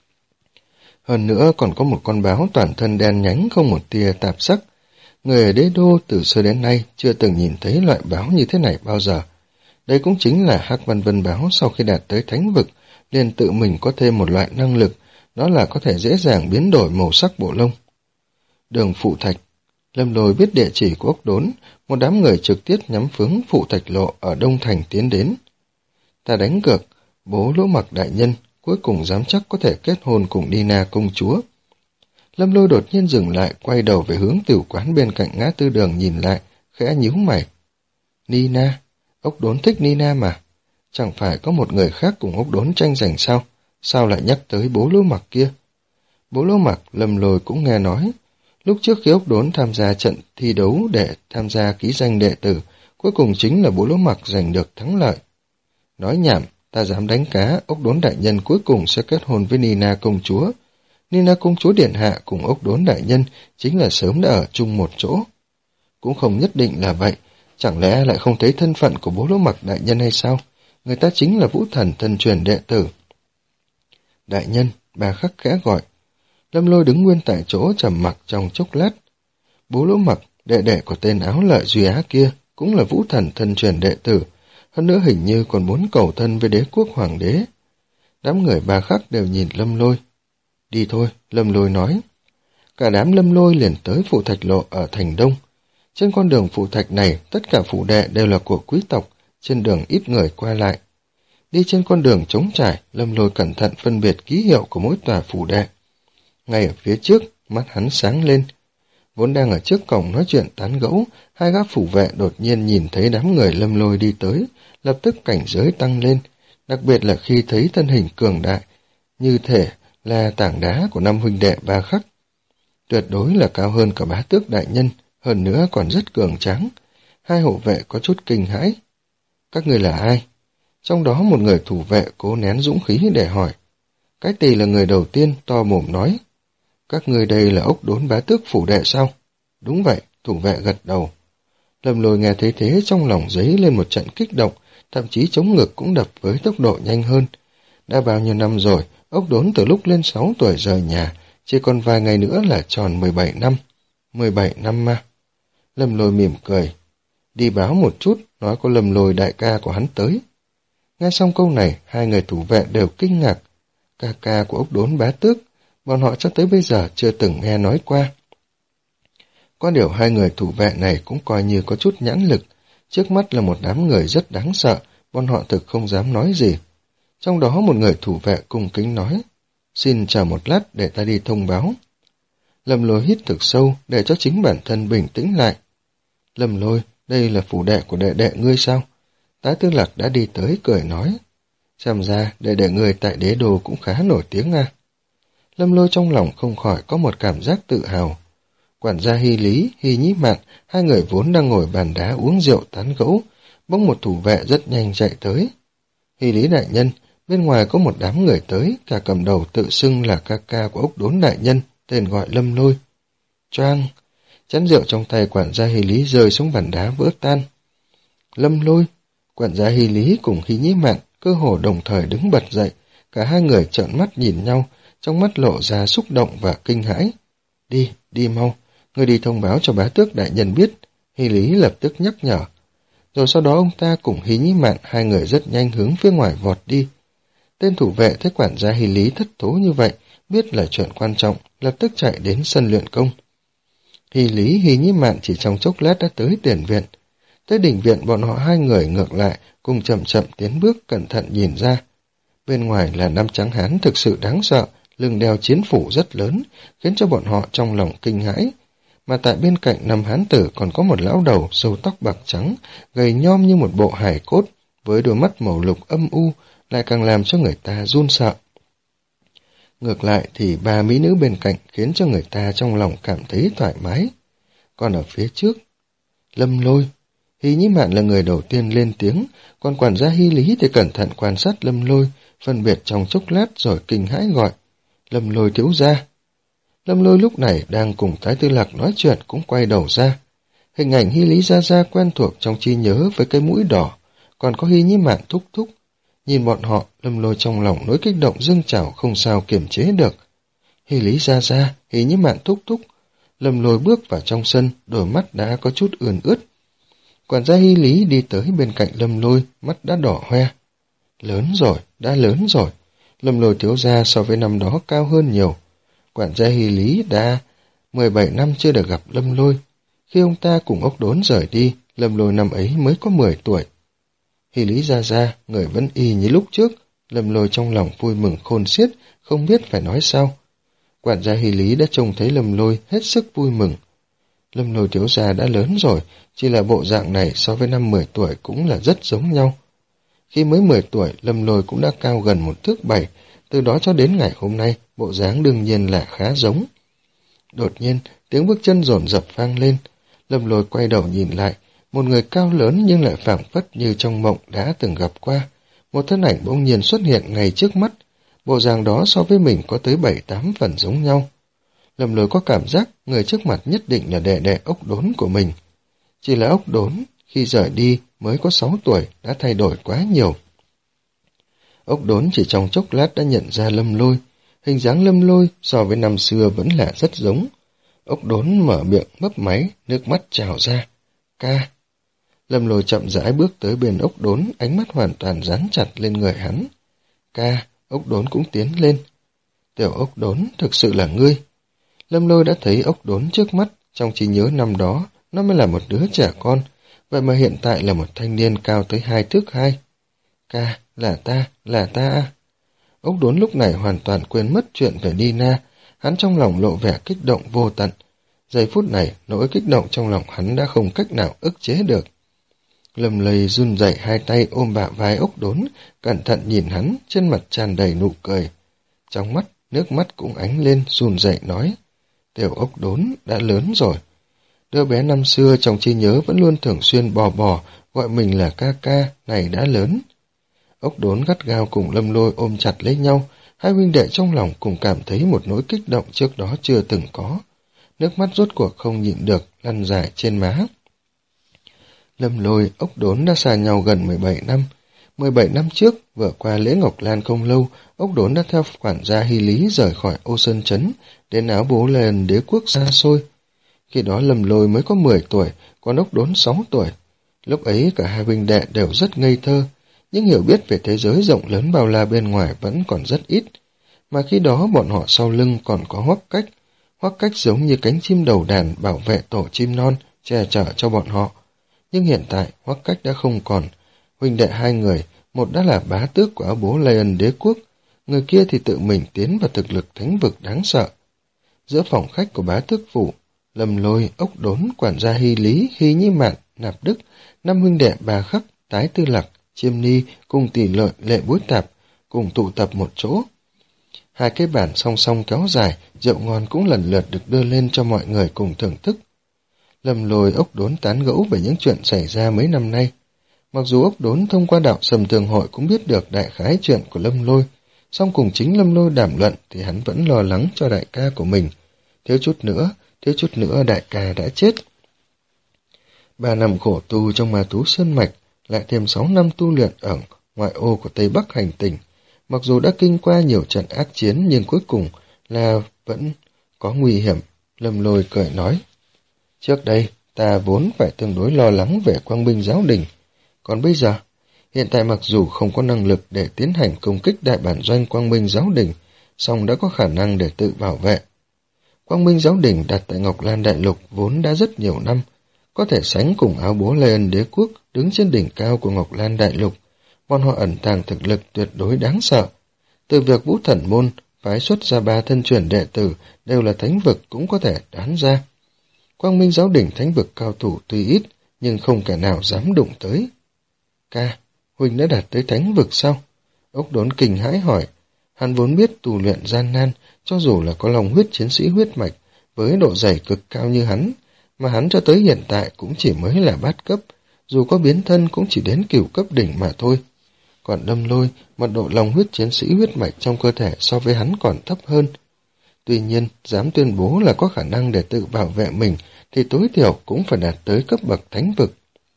Hơn nữa còn có một con báo toàn thân đen nhánh không một tia tạp sắc. Người ở đế đô từ xưa đến nay chưa từng nhìn thấy loại báo như thế này bao giờ. Đây cũng chính là Hắc Văn Vân báo sau khi đạt tới thánh vực, liền tự mình có thêm một loại năng lực, đó là có thể dễ dàng biến đổi màu sắc bộ lông. Đường Phụ Thạch. Lâm Lôi biết địa chỉ của ốc đốn, một đám người trực tiếp nhắm hướng Phụ Thạch lộ ở Đông Thành tiến đến. Ta đánh cược, bố Lỗ Mặc đại nhân cuối cùng dám chắc có thể kết hôn cùng Nina công chúa. Lâm Lôi đột nhiên dừng lại, quay đầu về hướng tiểu quán bên cạnh ngã tư đường nhìn lại, khẽ nhíu mày. Nina, ốc đốn thích Nina mà. Chẳng phải có một người khác cùng ốc đốn tranh giành sao? Sao lại nhắc tới bố Lỗ Mặc kia? Bố Lỗ Mặc, Lâm Lôi cũng nghe nói. Lúc trước khi ốc đốn tham gia trận thi đấu để tham gia ký danh đệ tử, cuối cùng chính là bố Lỗ Mặc giành được thắng lợi. Nói nhảm, ta dám đánh cá, ốc đốn đại nhân cuối cùng sẽ kết hôn với Nina công chúa. Nina công chúa điện hạ cùng ốc đốn đại nhân chính là sớm đã ở chung một chỗ. Cũng không nhất định là vậy, chẳng lẽ lại không thấy thân phận của bố Lỗ Mặc đại nhân hay sao? Người ta chính là Vũ Thần thân truyền đệ tử. Đại nhân, Bà Khắc khẽ gọi. Lâm Lôi đứng nguyên tại chỗ trầm mặc trong chốc lát. Bố Lỗ Mặc, đệ đệ của tên áo lợi Duy Á kia, cũng là Vũ Thần thân truyền đệ tử, hơn nữa hình như còn muốn cầu thân với đế quốc hoàng đế. Đám người Bà Khắc đều nhìn Lâm Lôi. Đi thôi, Lâm Lôi nói. Cả đám Lâm Lôi liền tới Phụ Thạch lộ ở thành Đông. Trên con đường Phụ Thạch này, tất cả phủ đệ đều là của quý tộc, trên đường ít người qua lại. Đi trên con đường trống trải, Lâm Lôi cẩn thận phân biệt ký hiệu của mỗi tòa phủ đệ. Ngay ở phía trước, mắt hắn sáng lên. Vốn đang ở trước cổng nói chuyện tán gẫu, hai gã phủ vệ đột nhiên nhìn thấy đám người Lâm Lôi đi tới, lập tức cảnh giới tăng lên, đặc biệt là khi thấy thân hình cường đại, như thể là tảng đá của năm huynh đệ Ba Khắc. Tuyệt đối là cao hơn cả bá tước đại nhân, hơn nữa còn rất cường tráng. Hai hộ vệ có chút kinh hãi. Các người là ai? Trong đó một người thủ vệ cố nén dũng khí để hỏi. Cái Tỳ là người đầu tiên to mồm nói. Các người đây là ốc đốn bá tước phủ đệ sao? Đúng vậy, thủ vệ gật đầu. Lâm Lôi nghe thấy thế trong lòng dấy lên một trận kích động, thậm chí chống ngực cũng đập với tốc độ nhanh hơn. Đã bao nhiêu năm rồi, ốc đốn từ lúc lên sáu tuổi rời nhà, chỉ còn vài ngày nữa là tròn mười bảy năm. mười bảy năm mà. Lâm Lôi mỉm cười. Đi báo một chút, nói có Lâm Lôi đại ca của hắn tới. Nghe xong câu này, hai người thủ vệ đều kinh ngạc. ca ca của ốc đốn bá tước, bọn họ cho tới bây giờ chưa từng nghe nói qua. Có điều hai người thủ vệ này cũng coi như có chút nhãn lực, trước mắt là một đám người rất đáng sợ, bọn họ thực không dám nói gì. Trong đó một người thủ vệ cung kính nói, xin chờ một lát để ta đi thông báo. Lâm Lôi hít thực sâu để cho chính bản thân bình tĩnh lại. Lâm Lôi, đây là phủ đệ của đệ đệ ngươi sao? Tá Tư Lạc đã đi tới cười nói, xem ra đệ đệ ngươi tại đế đô cũng khá nổi tiếng à. Lâm Lôi trong lòng không khỏi có một cảm giác tự hào. Quản gia Hy Lý, Hy Nhĩ Mạn, hai người vốn đang ngồi bàn đá uống rượu tán gẫu, bỗng một thủ vệ rất nhanh chạy tới. Hy Lý đại nhân, bên ngoài có một đám người tới, cả cầm đầu tự xưng là ca ca của ốc đốn đại nhân, tên gọi Lâm Lôi. Choang! Chén rượu trong tay quản gia Hy Lý rơi xuống bàn đá vỡ tan. Lâm Lôi! Quản gia Hy Lý cùng Hy Nhĩ Mạn cơ hồ đồng thời đứng bật dậy, cả hai người trợn mắt nhìn nhau, trong mắt lộ ra xúc động và kinh hãi. Đi, đi mau, ngươi đi thông báo cho bá tước đại nhân biết. Hy Lý lập tức nhắc nhở. Rồi sau đó ông ta cùng Hy Nhĩ Mạn hai người rất nhanh hướng phía ngoài vọt đi. Tên thủ vệ thấy quản gia Hy Lý thất thố như vậy, biết là chuyện quan trọng, lập tức chạy đến sân luyện công. Hy Lý, Hy Nhĩ Mạn chỉ trong chốc lát đã tới tiền viện. Tới đỉnh viện bọn họ hai người ngược lại, cùng chậm chậm tiến bước cẩn thận nhìn ra. Bên ngoài là năm trắng hán thực sự đáng sợ, lưng đeo chiến phủ rất lớn, khiến cho bọn họ trong lòng kinh hãi. Mà tại bên cạnh năm hán tử còn có một lão đầu, râu tóc bạc trắng, gầy nhom như một bộ hài cốt, với đôi mắt màu lục âm u, lại càng làm cho người ta run sợ. Ngược lại thì ba mỹ nữ bên cạnh khiến cho người ta trong lòng cảm thấy thoải mái. Còn ở phía trước, Lâm Lôi, Hy Nhĩ Mạn là người đầu tiên lên tiếng, còn quản gia Hy Lý thì cẩn thận quan sát Lâm Lôi, phân biệt trong chốc lát rồi kinh hãi gọi, Lâm Lôi thiếu gia. Lâm Lôi lúc này đang cùng Thái Tư Lạc nói chuyện cũng quay đầu ra. Hình ảnh Hy Lý Gia Gia quen thuộc trong trí nhớ với cái mũi đỏ, còn có Hy Nhĩ Mạn thúc thúc. Nhìn bọn họ, Lâm Lôi trong lòng nỗi kích động dâng trào không sao kiềm chế được. Hy Lý Gia Gia, Hy Nhĩ Mạn thúc thúc. Lâm Lôi bước vào trong sân, đôi mắt đã có chút ươn ướt. Quản gia Hy Lý đi tới bên cạnh Lâm Lôi, mắt đã đỏ hoe. Lớn rồi, đã lớn rồi. Lâm Lôi thiếu gia so với năm đó cao hơn nhiều. Quản gia Hy Lý đã mười bảy năm chưa được gặp Lâm Lôi. Khi ông ta cùng ốc đốn rời đi, Lâm Lôi năm ấy mới có mười tuổi. Hy Lý Gia Gia, người vẫn y như lúc trước. Lâm Lôi trong lòng vui mừng khôn xiết, không biết phải nói sao. Quản gia Hy Lý đã trông thấy Lâm Lôi hết sức vui mừng. Lâm Lôi thiếu gia đã lớn rồi, chỉ là bộ dạng này so với năm mười tuổi cũng là rất giống nhau. Khi mới mười tuổi, Lâm Lôi cũng đã cao gần một thước bảy, từ đó cho đến ngày hôm nay, bộ dáng đương nhiên là khá giống. Đột nhiên, tiếng bước chân dồn dập vang lên. Lâm Lôi quay đầu nhìn lại, một người cao lớn nhưng lại phảng phất như trong mộng đã từng gặp qua. Một thân ảnh bỗng nhiên xuất hiện ngay trước mắt, bộ dáng đó so với mình có tới bảy tám phần giống nhau. Lâm Lôi có cảm giác người trước mặt nhất định là đệ đệ ốc đốn của mình. Chỉ là ốc đốn, khi rời đi mới có sáu tuổi đã thay đổi quá nhiều. Ốc đốn chỉ trong chốc lát đã nhận ra Lâm Lôi, hình dáng Lâm Lôi so với năm xưa vẫn là rất giống. Ốc đốn mở miệng mấp máy, nước mắt trào ra. Ca. Lâm Lôi chậm rãi bước tới bên ốc đốn, ánh mắt hoàn toàn dán chặt lên người hắn. Ca, ốc đốn cũng tiến lên. Tiểu ốc đốn, thực sự là ngươi. Lâm Lôi đã thấy ốc đốn trước mắt, trong trí nhớ năm đó, nó mới là một đứa trẻ con, vậy mà hiện tại là một thanh niên cao tới hai thước hai. Ca, là ta, là ta. Ốc đốn lúc này hoàn toàn quên mất chuyện về Nina, hắn trong lòng lộ vẻ kích động vô tận. Giây phút này, nỗi kích động trong lòng hắn đã không cách nào ức chế được. Lâm Lôi run rẩy hai tay ôm bả vai ốc đốn, cẩn thận nhìn hắn, trên mặt tràn đầy nụ cười. Trong mắt, nước mắt cũng ánh lên, run rẩy nói, tiểu ốc đốn đã lớn rồi. Đứa bé năm xưa trong trí nhớ vẫn luôn thường xuyên bò bò, gọi mình là ca ca, này đã lớn. Ốc đốn gắt gao cùng Lâm Lôi ôm chặt lấy nhau, hai huynh đệ trong lòng cùng cảm thấy một nỗi kích động trước đó chưa từng có. Nước mắt rốt cuộc không nhịn được, lăn dài trên má. Lâm Lôi, ốc đốn đã xa nhau gần mười bảy năm. mười bảy năm trước, vừa qua lễ Ngọc Lan không lâu, ốc đốn đã theo quản gia Hy Lý rời khỏi Ô Sơn Trấn, đến Áo Bố Lần đế quốc xa xôi. Khi đó Lâm Lôi mới có mười tuổi, còn ốc đốn sáu tuổi. Lúc ấy cả hai huynh đệ đều rất ngây thơ, nhưng hiểu biết về thế giới rộng lớn bao la bên ngoài vẫn còn rất ít. mà khi đó bọn họ sau lưng còn có Hoắc Cách. Hoắc Cách giống như cánh chim đầu đàn bảo vệ tổ chim non, che chở cho bọn họ. Nhưng hiện tại Hoắc Cách đã không còn. Huynh đệ hai người, một đã là bá tước của Áo Bố Lion đế quốc, người kia thì tự mình tiến vào thực lực thánh vực đáng sợ. Giữa phòng khách của bá tước phủ, Lâm Lôi, Ốc Đốn, quản gia Hy Lý, Hy Nhi Mạn, Nạp Đức, năm huynh đệ Bà Khắc, Tái Tư Lạc, Chiêm Ni cùng Tỷ Lợi, Lệ Bối Tạp cùng tụ tập một chỗ. Hai cái bàn song song kéo dài, rượu ngon cũng lần lượt được đưa lên cho mọi người cùng thưởng thức. Lâm Lôi, Ốc Đốn tán gẫu về những chuyện xảy ra mấy năm nay. Mặc dù Ốc Đốn thông qua đạo Sầm Thường Hội cũng biết được đại khái chuyện của Lâm Lôi, song cùng chính Lâm Lôi đàm luận thì hắn vẫn lo lắng cho đại ca của mình. Thiếu chút nữa, thiếu chút nữa đại ca đã chết. Ba năm khổ tu trong Ma Tú Sơn Mạch, lại thêm sáu năm tu luyện ở ngoại ô của Tây Bắc hành tinh. Mặc dù đã kinh qua nhiều trận ác chiến nhưng cuối cùng là vẫn có nguy hiểm. Lâm Lôi cười nói, trước đây ta vốn phải tương đối lo lắng về Quang Minh Giáo Đình. Còn bây giờ, hiện tại mặc dù không có năng lực để tiến hành công kích đại bản doanh Quang Minh Giáo Đình, song đã có khả năng để tự bảo vệ. Quang Minh Giáo Đình đặt tại Ngọc Lan Đại Lục vốn đã rất nhiều năm, có thể sánh cùng Áo Bố Lion đế quốc đứng trên đỉnh cao của Ngọc Lan Đại Lục. Bọn họ ẩn tàng thực lực tuyệt đối đáng sợ. Từ việc Vũ Thần Môn phái xuất ra ba thân truyền đệ tử đều là thánh vực cũng có thể đoán ra. Quang Minh Giáo Đình thánh vực cao thủ tuy ít, nhưng không kẻ nào dám đụng tới. Ca, huynh đã đạt tới thánh vực sao? Ốc Đốn kinh hãi hỏi. Hắn vốn biết tu luyện gian nan, cho dù là có lòng huyết chiến sĩ huyết mạch, với độ dày cực cao như hắn, mà hắn cho tới hiện tại cũng chỉ mới là bát cấp, dù có biến thân cũng chỉ đến cửu cấp đỉnh mà thôi. Còn Lâm Lôi, mật độ lòng huyết chiến sĩ huyết mạch trong cơ thể so với hắn còn thấp hơn. Tuy nhiên, dám tuyên bố là có khả năng để tự bảo vệ mình, thì tối thiểu cũng phải đạt tới cấp bậc thánh vực.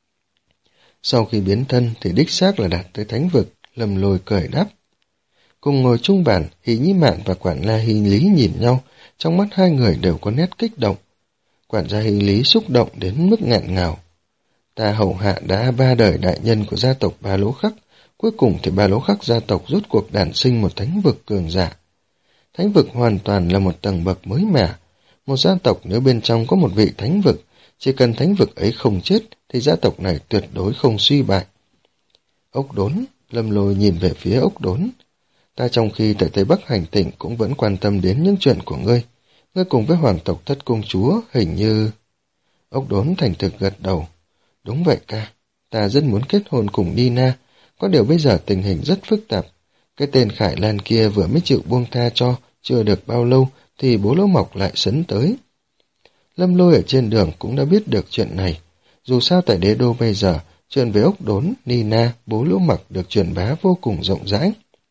Sau khi biến thân thì đích xác là đạt tới thánh vực, Lâm Lôi cười đáp. Cùng ngồi chung bàn, Hỷ Nhi Mạn và quản gia Hy Lý nhìn nhau, trong mắt hai người đều có nét kích động. Quản gia Hy Lý xúc động đến mức nghẹn ngào. Ta hầu hạ đã ba đời đại nhân của gia tộc Ba Lỗ Khắc, cuối cùng thì Ba Lỗ Khắc gia tộc rốt cuộc đản sinh một thánh vực cường giả. Thánh vực hoàn toàn là một tầng bậc mới mẻ. Một gia tộc nếu bên trong có một vị thánh vực, chỉ cần thánh vực ấy không chết thì gia tộc này tuyệt đối không suy bại. Ốc Đốn, Lâm Lôi nhìn về phía Ốc Đốn. Ta trong khi tại Tây Bắc hành tỉnh cũng vẫn quan tâm đến những chuyện của ngươi. Ngươi cùng với hoàng tộc thất công chúa hình như... Ốc Đốn thành thực gật đầu. Đúng vậy ca, ta rất muốn kết hôn cùng Nina, có điều bây giờ tình hình rất phức tạp. Cái tên Khải Lan kia vừa mới chịu buông tha cho, chưa được bao lâu thì bố Lỗ Mộc lại sấn tới. Lâm Lôi ở trên đường cũng đã biết được chuyện này. Dù sao tại đế đô bây giờ, chuyện về Ốc Đốn, Nina, bố Lỗ Mộc được truyền bá vô cùng rộng rãi.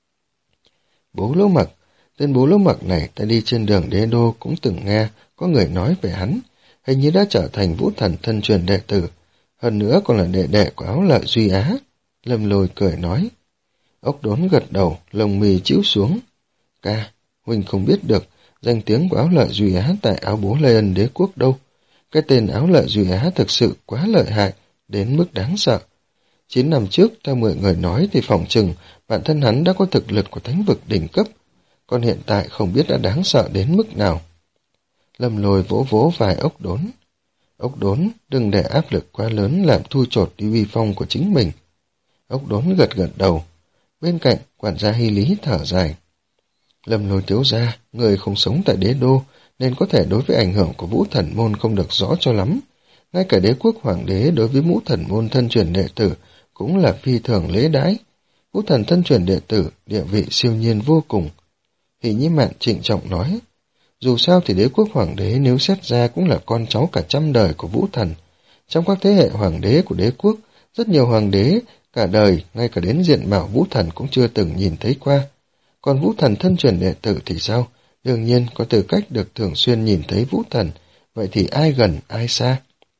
Bố Lỗ Mộc, tên bố Lỗ Mộc này ta đi trên đường đế đô cũng từng nghe có người nói về hắn, hình như đã trở thành vũ thần thân truyền đệ tử, hơn nữa còn là đệ đệ của Áo Lợi Duy Á. Lâm Lôi cười nói. Ốc Đốn gật đầu, lông mì chĩu xuống. Ca, huynh không biết được danh tiếng của Áo Lợi Duy Á tại Áo Bố Lion đế quốc đâu. Cái tên Áo Lợi Duy Á thực sự quá lợi hại, đến mức đáng sợ. Chín năm trước, theo mười người nói thì phòng chừng bản thân hắn đã có thực lực của thánh vực đỉnh cấp, còn hiện tại không biết đã đáng sợ đến mức nào. Lâm Lôi vỗ vỗ vài Ốc Đốn. Ốc Đốn, đừng để áp lực quá lớn làm thu chột đi uy phong của chính mình. Ốc Đốn gật gật đầu. Bên cạnh, quản gia Hy Lý thở dài. Lâm Lôi thiếu gia, người không sống tại đế đô, nên có thể đối với ảnh hưởng của Vũ Thần Môn không được rõ cho lắm. Ngay cả đế quốc hoàng đế đối với Vũ Thần Môn thân truyền đệ tử cũng là phi thường lễ đãi. Vũ Thần thân truyền đệ tử, địa vị siêu nhiên vô cùng. Hỷ Nhi Mạn trịnh trọng nói. Dù sao thì đế quốc hoàng đế nếu xét ra cũng là con cháu cả trăm đời của Vũ Thần. Trong các thế hệ hoàng đế của đế quốc, rất nhiều hoàng đế cả đời, ngay cả đến diện mạo Vũ Thần cũng chưa từng nhìn thấy qua. Còn Vũ Thần thân truyền đệ tử thì sao? Đương nhiên có tư cách được thường xuyên nhìn thấy Vũ Thần, vậy thì ai gần ai xa?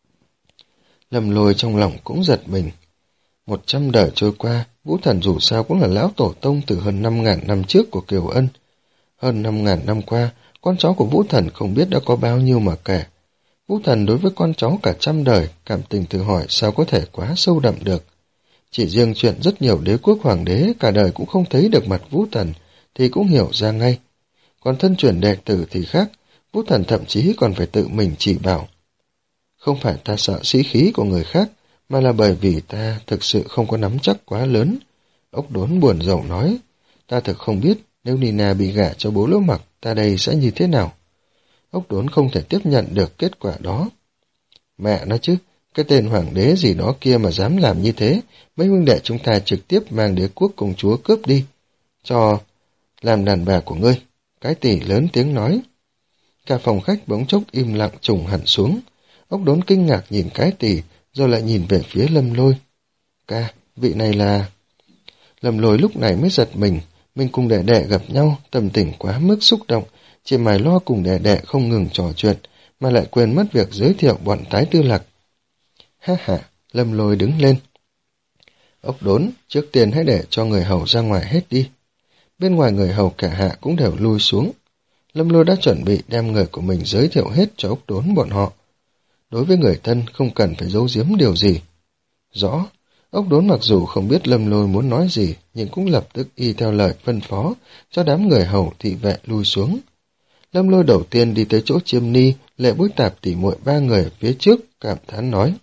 Lâm Lôi trong lòng cũng giật mình. Một trăm đời trôi qua, Vũ Thần dù sao cũng là lão tổ tông từ hơn năm ngàn năm trước của Kiều Ân. Hơn năm ngàn năm qua, con cháu của Vũ Thần không biết đã có bao nhiêu mà kể. Vũ Thần đối với con cháu cả trăm đời, cảm tình tự hỏi sao có thể quá sâu đậm được. Chỉ riêng chuyện rất nhiều đế quốc hoàng đế cả đời cũng không thấy được mặt Vũ Thần, thì cũng hiểu ra ngay. còn thân truyền đệ tử thì khác, Vũ Thần thậm chí còn phải tự mình chỉ bảo. Không phải ta sợ sĩ khí của người khác, mà là bởi vì ta thực sự không có nắm chắc quá lớn. Ốc Đốn buồn rầu nói, ta thực không biết nếu Nina bị gả cho bố Lỗ Mặc, ta đây sẽ như thế nào. Ốc Đốn không thể tiếp nhận được kết quả đó. Mẹ nói chứ, cái tên hoàng đế gì đó kia mà dám làm như thế, mấy huynh đệ chúng ta trực tiếp mang đế quốc công chúa cướp đi, cho làm đàn bà của ngươi. Cái tỷ lớn tiếng nói. Cả phòng khách bỗng chốc im lặng trùng hẳn xuống. Ốc Đốn kinh ngạc nhìn cái tỷ, rồi lại nhìn về phía Lâm Lôi. Ca, vị này là... Lâm Lôi lúc này mới giật mình, mình cùng đệ đệ gặp nhau, tâm tình quá mức xúc động, chỉ mải lo cùng đệ đệ không ngừng trò chuyện, mà lại quên mất việc giới thiệu bọn Tái Tư Lạc. Ha ha, Lâm Lôi đứng lên. Ốc Đốn, trước tiên hãy để cho người hầu ra ngoài hết đi. Bên ngoài người hầu cả hạ cũng đều lui xuống. Lâm Lôi đã chuẩn bị đem người của mình giới thiệu hết cho Ốc Đốn bọn họ. Đối với người thân không cần phải giấu giếm điều gì. Rõ, Ốc Đốn mặc dù không biết Lâm Lôi muốn nói gì, nhưng cũng lập tức y theo lời phân phó, cho đám người hầu thị vệ lui xuống. Lâm Lôi đầu tiên đi tới chỗ Chiêm Ni, Lệ Bối Tạp tỉ muội ba người phía trước, cảm thán nói.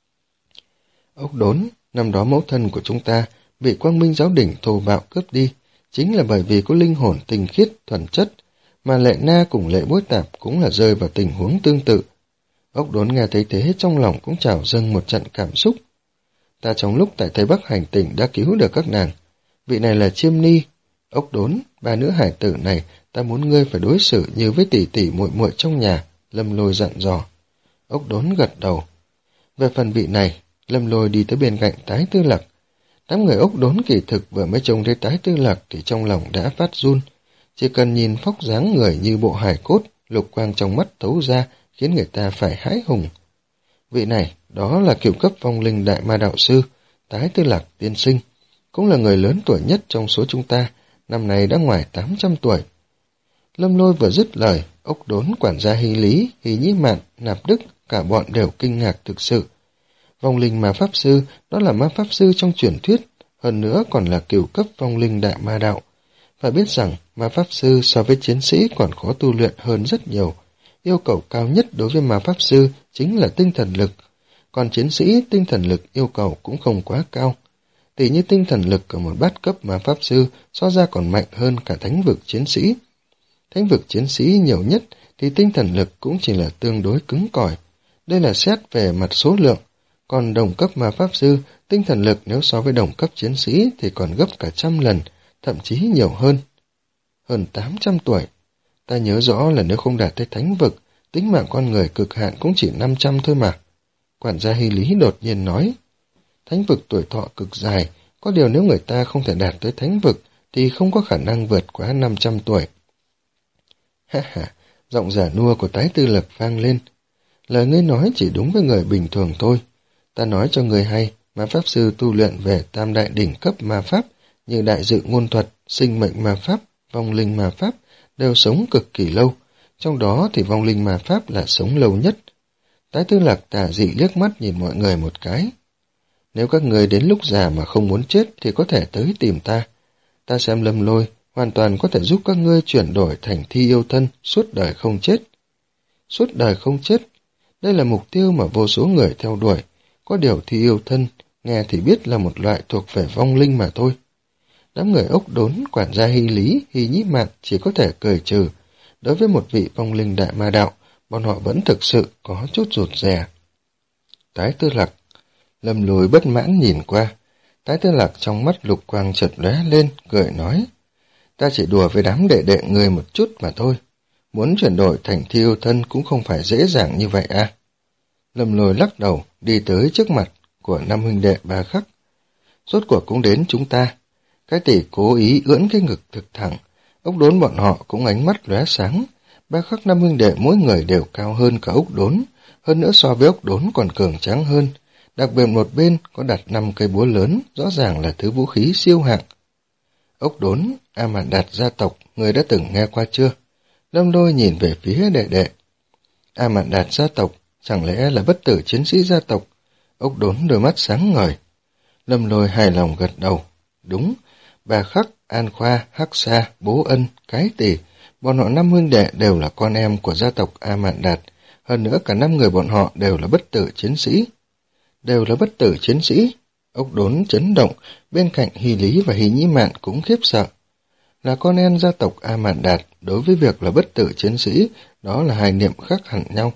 Ốc Đốn, năm đó mẫu thân của chúng ta bị Quang Minh giáo đỉnh thô bạo cướp đi, chính là bởi vì có linh hồn tinh khiết, thuần chất, mà Lệ Na cùng Lệ Bối Tạp cũng là rơi vào tình huống tương tự. Ốc Đốn nghe thấy thế trong lòng cũng trào dâng một trận cảm xúc. Ta trong lúc tại Tây Bắc hành tỉnh đã cứu được các nàng. Vị này là Chiêm Ni. Ốc Đốn, ba nữ hải tử này, ta muốn ngươi phải đối xử như với tỷ tỷ muội muội trong nhà, Lâm Lôi dặn dò. Ốc Đốn gật đầu. Về phần vị này, Lâm Lôi đi tới bên cạnh Tái Tư Lạc. Đám người Ốc Đốn kỳ thực vừa mới trông thấy Tái Tư Lạc thì trong lòng đã phát run. Chỉ cần nhìn phóc dáng người như bộ hài cốt, lục quang trong mắt tấu ra, khiến người ta phải hãi hùng. Vị này, đó là cựu cấp vong linh đại ma đạo sư, Tái Tư Lạc tiên sinh, cũng là người lớn tuổi nhất trong số chúng ta, năm nay đã ngoài tám trăm tuổi. Lâm Lôi vừa dứt lời, Ốc Đốn, quản gia Hy Lý, Hy Nhĩ Mạn, Nạp Đức, cả bọn đều kinh ngạc thực sự. Vong linh ma pháp sư, đó là ma pháp sư trong truyền thuyết, hơn nữa còn là cựu cấp vong linh đại ma đạo. Phải biết rằng, ma pháp sư so với chiến sĩ còn khó tu luyện hơn rất nhiều. Yêu cầu cao nhất đối với ma pháp sư chính là tinh thần lực, còn chiến sĩ tinh thần lực yêu cầu cũng không quá cao. Tỷ như tinh thần lực của một bát cấp ma pháp sư so ra còn mạnh hơn cả thánh vực chiến sĩ. Thánh vực chiến sĩ nhiều nhất thì tinh thần lực cũng chỉ là tương đối cứng cỏi. Đây là xét về mặt số lượng, còn đồng cấp ma pháp sư, tinh thần lực nếu so với đồng cấp chiến sĩ thì còn gấp cả trăm lần, thậm chí nhiều hơn. Hơn tám trăm tuổi. Ta nhớ rõ là nếu không đạt tới thánh vực, tính mạng con người cực hạn cũng chỉ năm trăm thôi mà. Quản gia Hy Lý đột nhiên nói. Thánh vực tuổi thọ cực dài, có điều nếu người ta không thể đạt tới thánh vực thì không có khả năng vượt quá năm trăm tuổi. Ha ha, giọng giả nua của Tái Tư Lạc vang lên. Lời ngươi nói chỉ đúng với người bình thường thôi. Ta nói cho người hay, ma pháp sư tu luyện về tam đại đỉnh cấp ma pháp như đại dự ngôn thuật, sinh mệnh ma pháp, vong linh ma pháp đều sống cực kỳ lâu, trong đó thì vong linh ma pháp là sống lâu nhất. Tái Tư Lạc tà dị liếc mắt nhìn mọi người một cái. Nếu các người đến lúc già mà không muốn chết thì có thể tới tìm ta. Ta xem Lâm Lôi hoàn toàn có thể giúp các ngươi chuyển đổi thành thi yêu thân suốt đời không chết. Suốt đời không chết, đây là mục tiêu mà vô số người theo đuổi. Có điều thi yêu thân, nghe thì biết là một loại thuộc về vong linh mà thôi. Đám người Ốc Đốn, quản gia Hy Lý, Hy Nhĩ Mạn chỉ có thể cười trừ. Đối với một vị vong linh đại ma đạo, bọn họ vẫn thực sự có chút rụt rè. Tái Tư Lạc, Lâm Lôi bất mãn nhìn qua. Tái Tư Lạc trong mắt lục quang chợt lóe lên, cười nói. Ta chỉ đùa với đám đệ đệ người một chút mà thôi. Muốn chuyển đổi thành thi yêu thân cũng không phải dễ dàng như vậy à. Lâm Lôi lắc đầu, đi tới trước mặt của năm huynh đệ Ba Khắc. Rốt cuộc cũng đến chúng ta. Cái tỷ cố ý ưỡn cái ngực thực thẳng. Ốc Đốn bọn họ cũng ánh mắt lóe sáng. Ba Khắc năm huynh đệ mỗi người đều cao hơn cả Ốc Đốn. Hơn nữa so với Ốc Đốn còn cường tráng hơn. Đặc biệt một bên có đặt năm cây búa lớn, rõ ràng là thứ vũ khí siêu hạng. Ốc Đốn, A Mạn Đạt gia tộc, người đã từng nghe qua chưa? Lâm Lôi nhìn về phía đệ đệ. A Mạn Đạt gia tộc, chẳng lẽ là bất tử chiến sĩ gia tộc? Ốc Đốn đôi mắt sáng ngời. Lâm Lôi hài lòng gật đầu. Đúng, Ba Khắc, An Khoa, Hắc Sa, Bố Ân, Cái Tỷ, Bọn họ năm huynh đệ đều là con em của gia tộc A Mạn Đạt, hơn nữa cả năm người bọn họ đều là bất tử chiến sĩ. Đều là bất tử chiến sĩ. Ốc Đốn chấn động, bên cạnh Hy Lý và Hy Nhĩ Mạn cũng khiếp sợ. Là con em gia tộc A Mạn Đạt, đối với việc là bất tử chiến sĩ, đó là hai niệm khác hẳn nhau.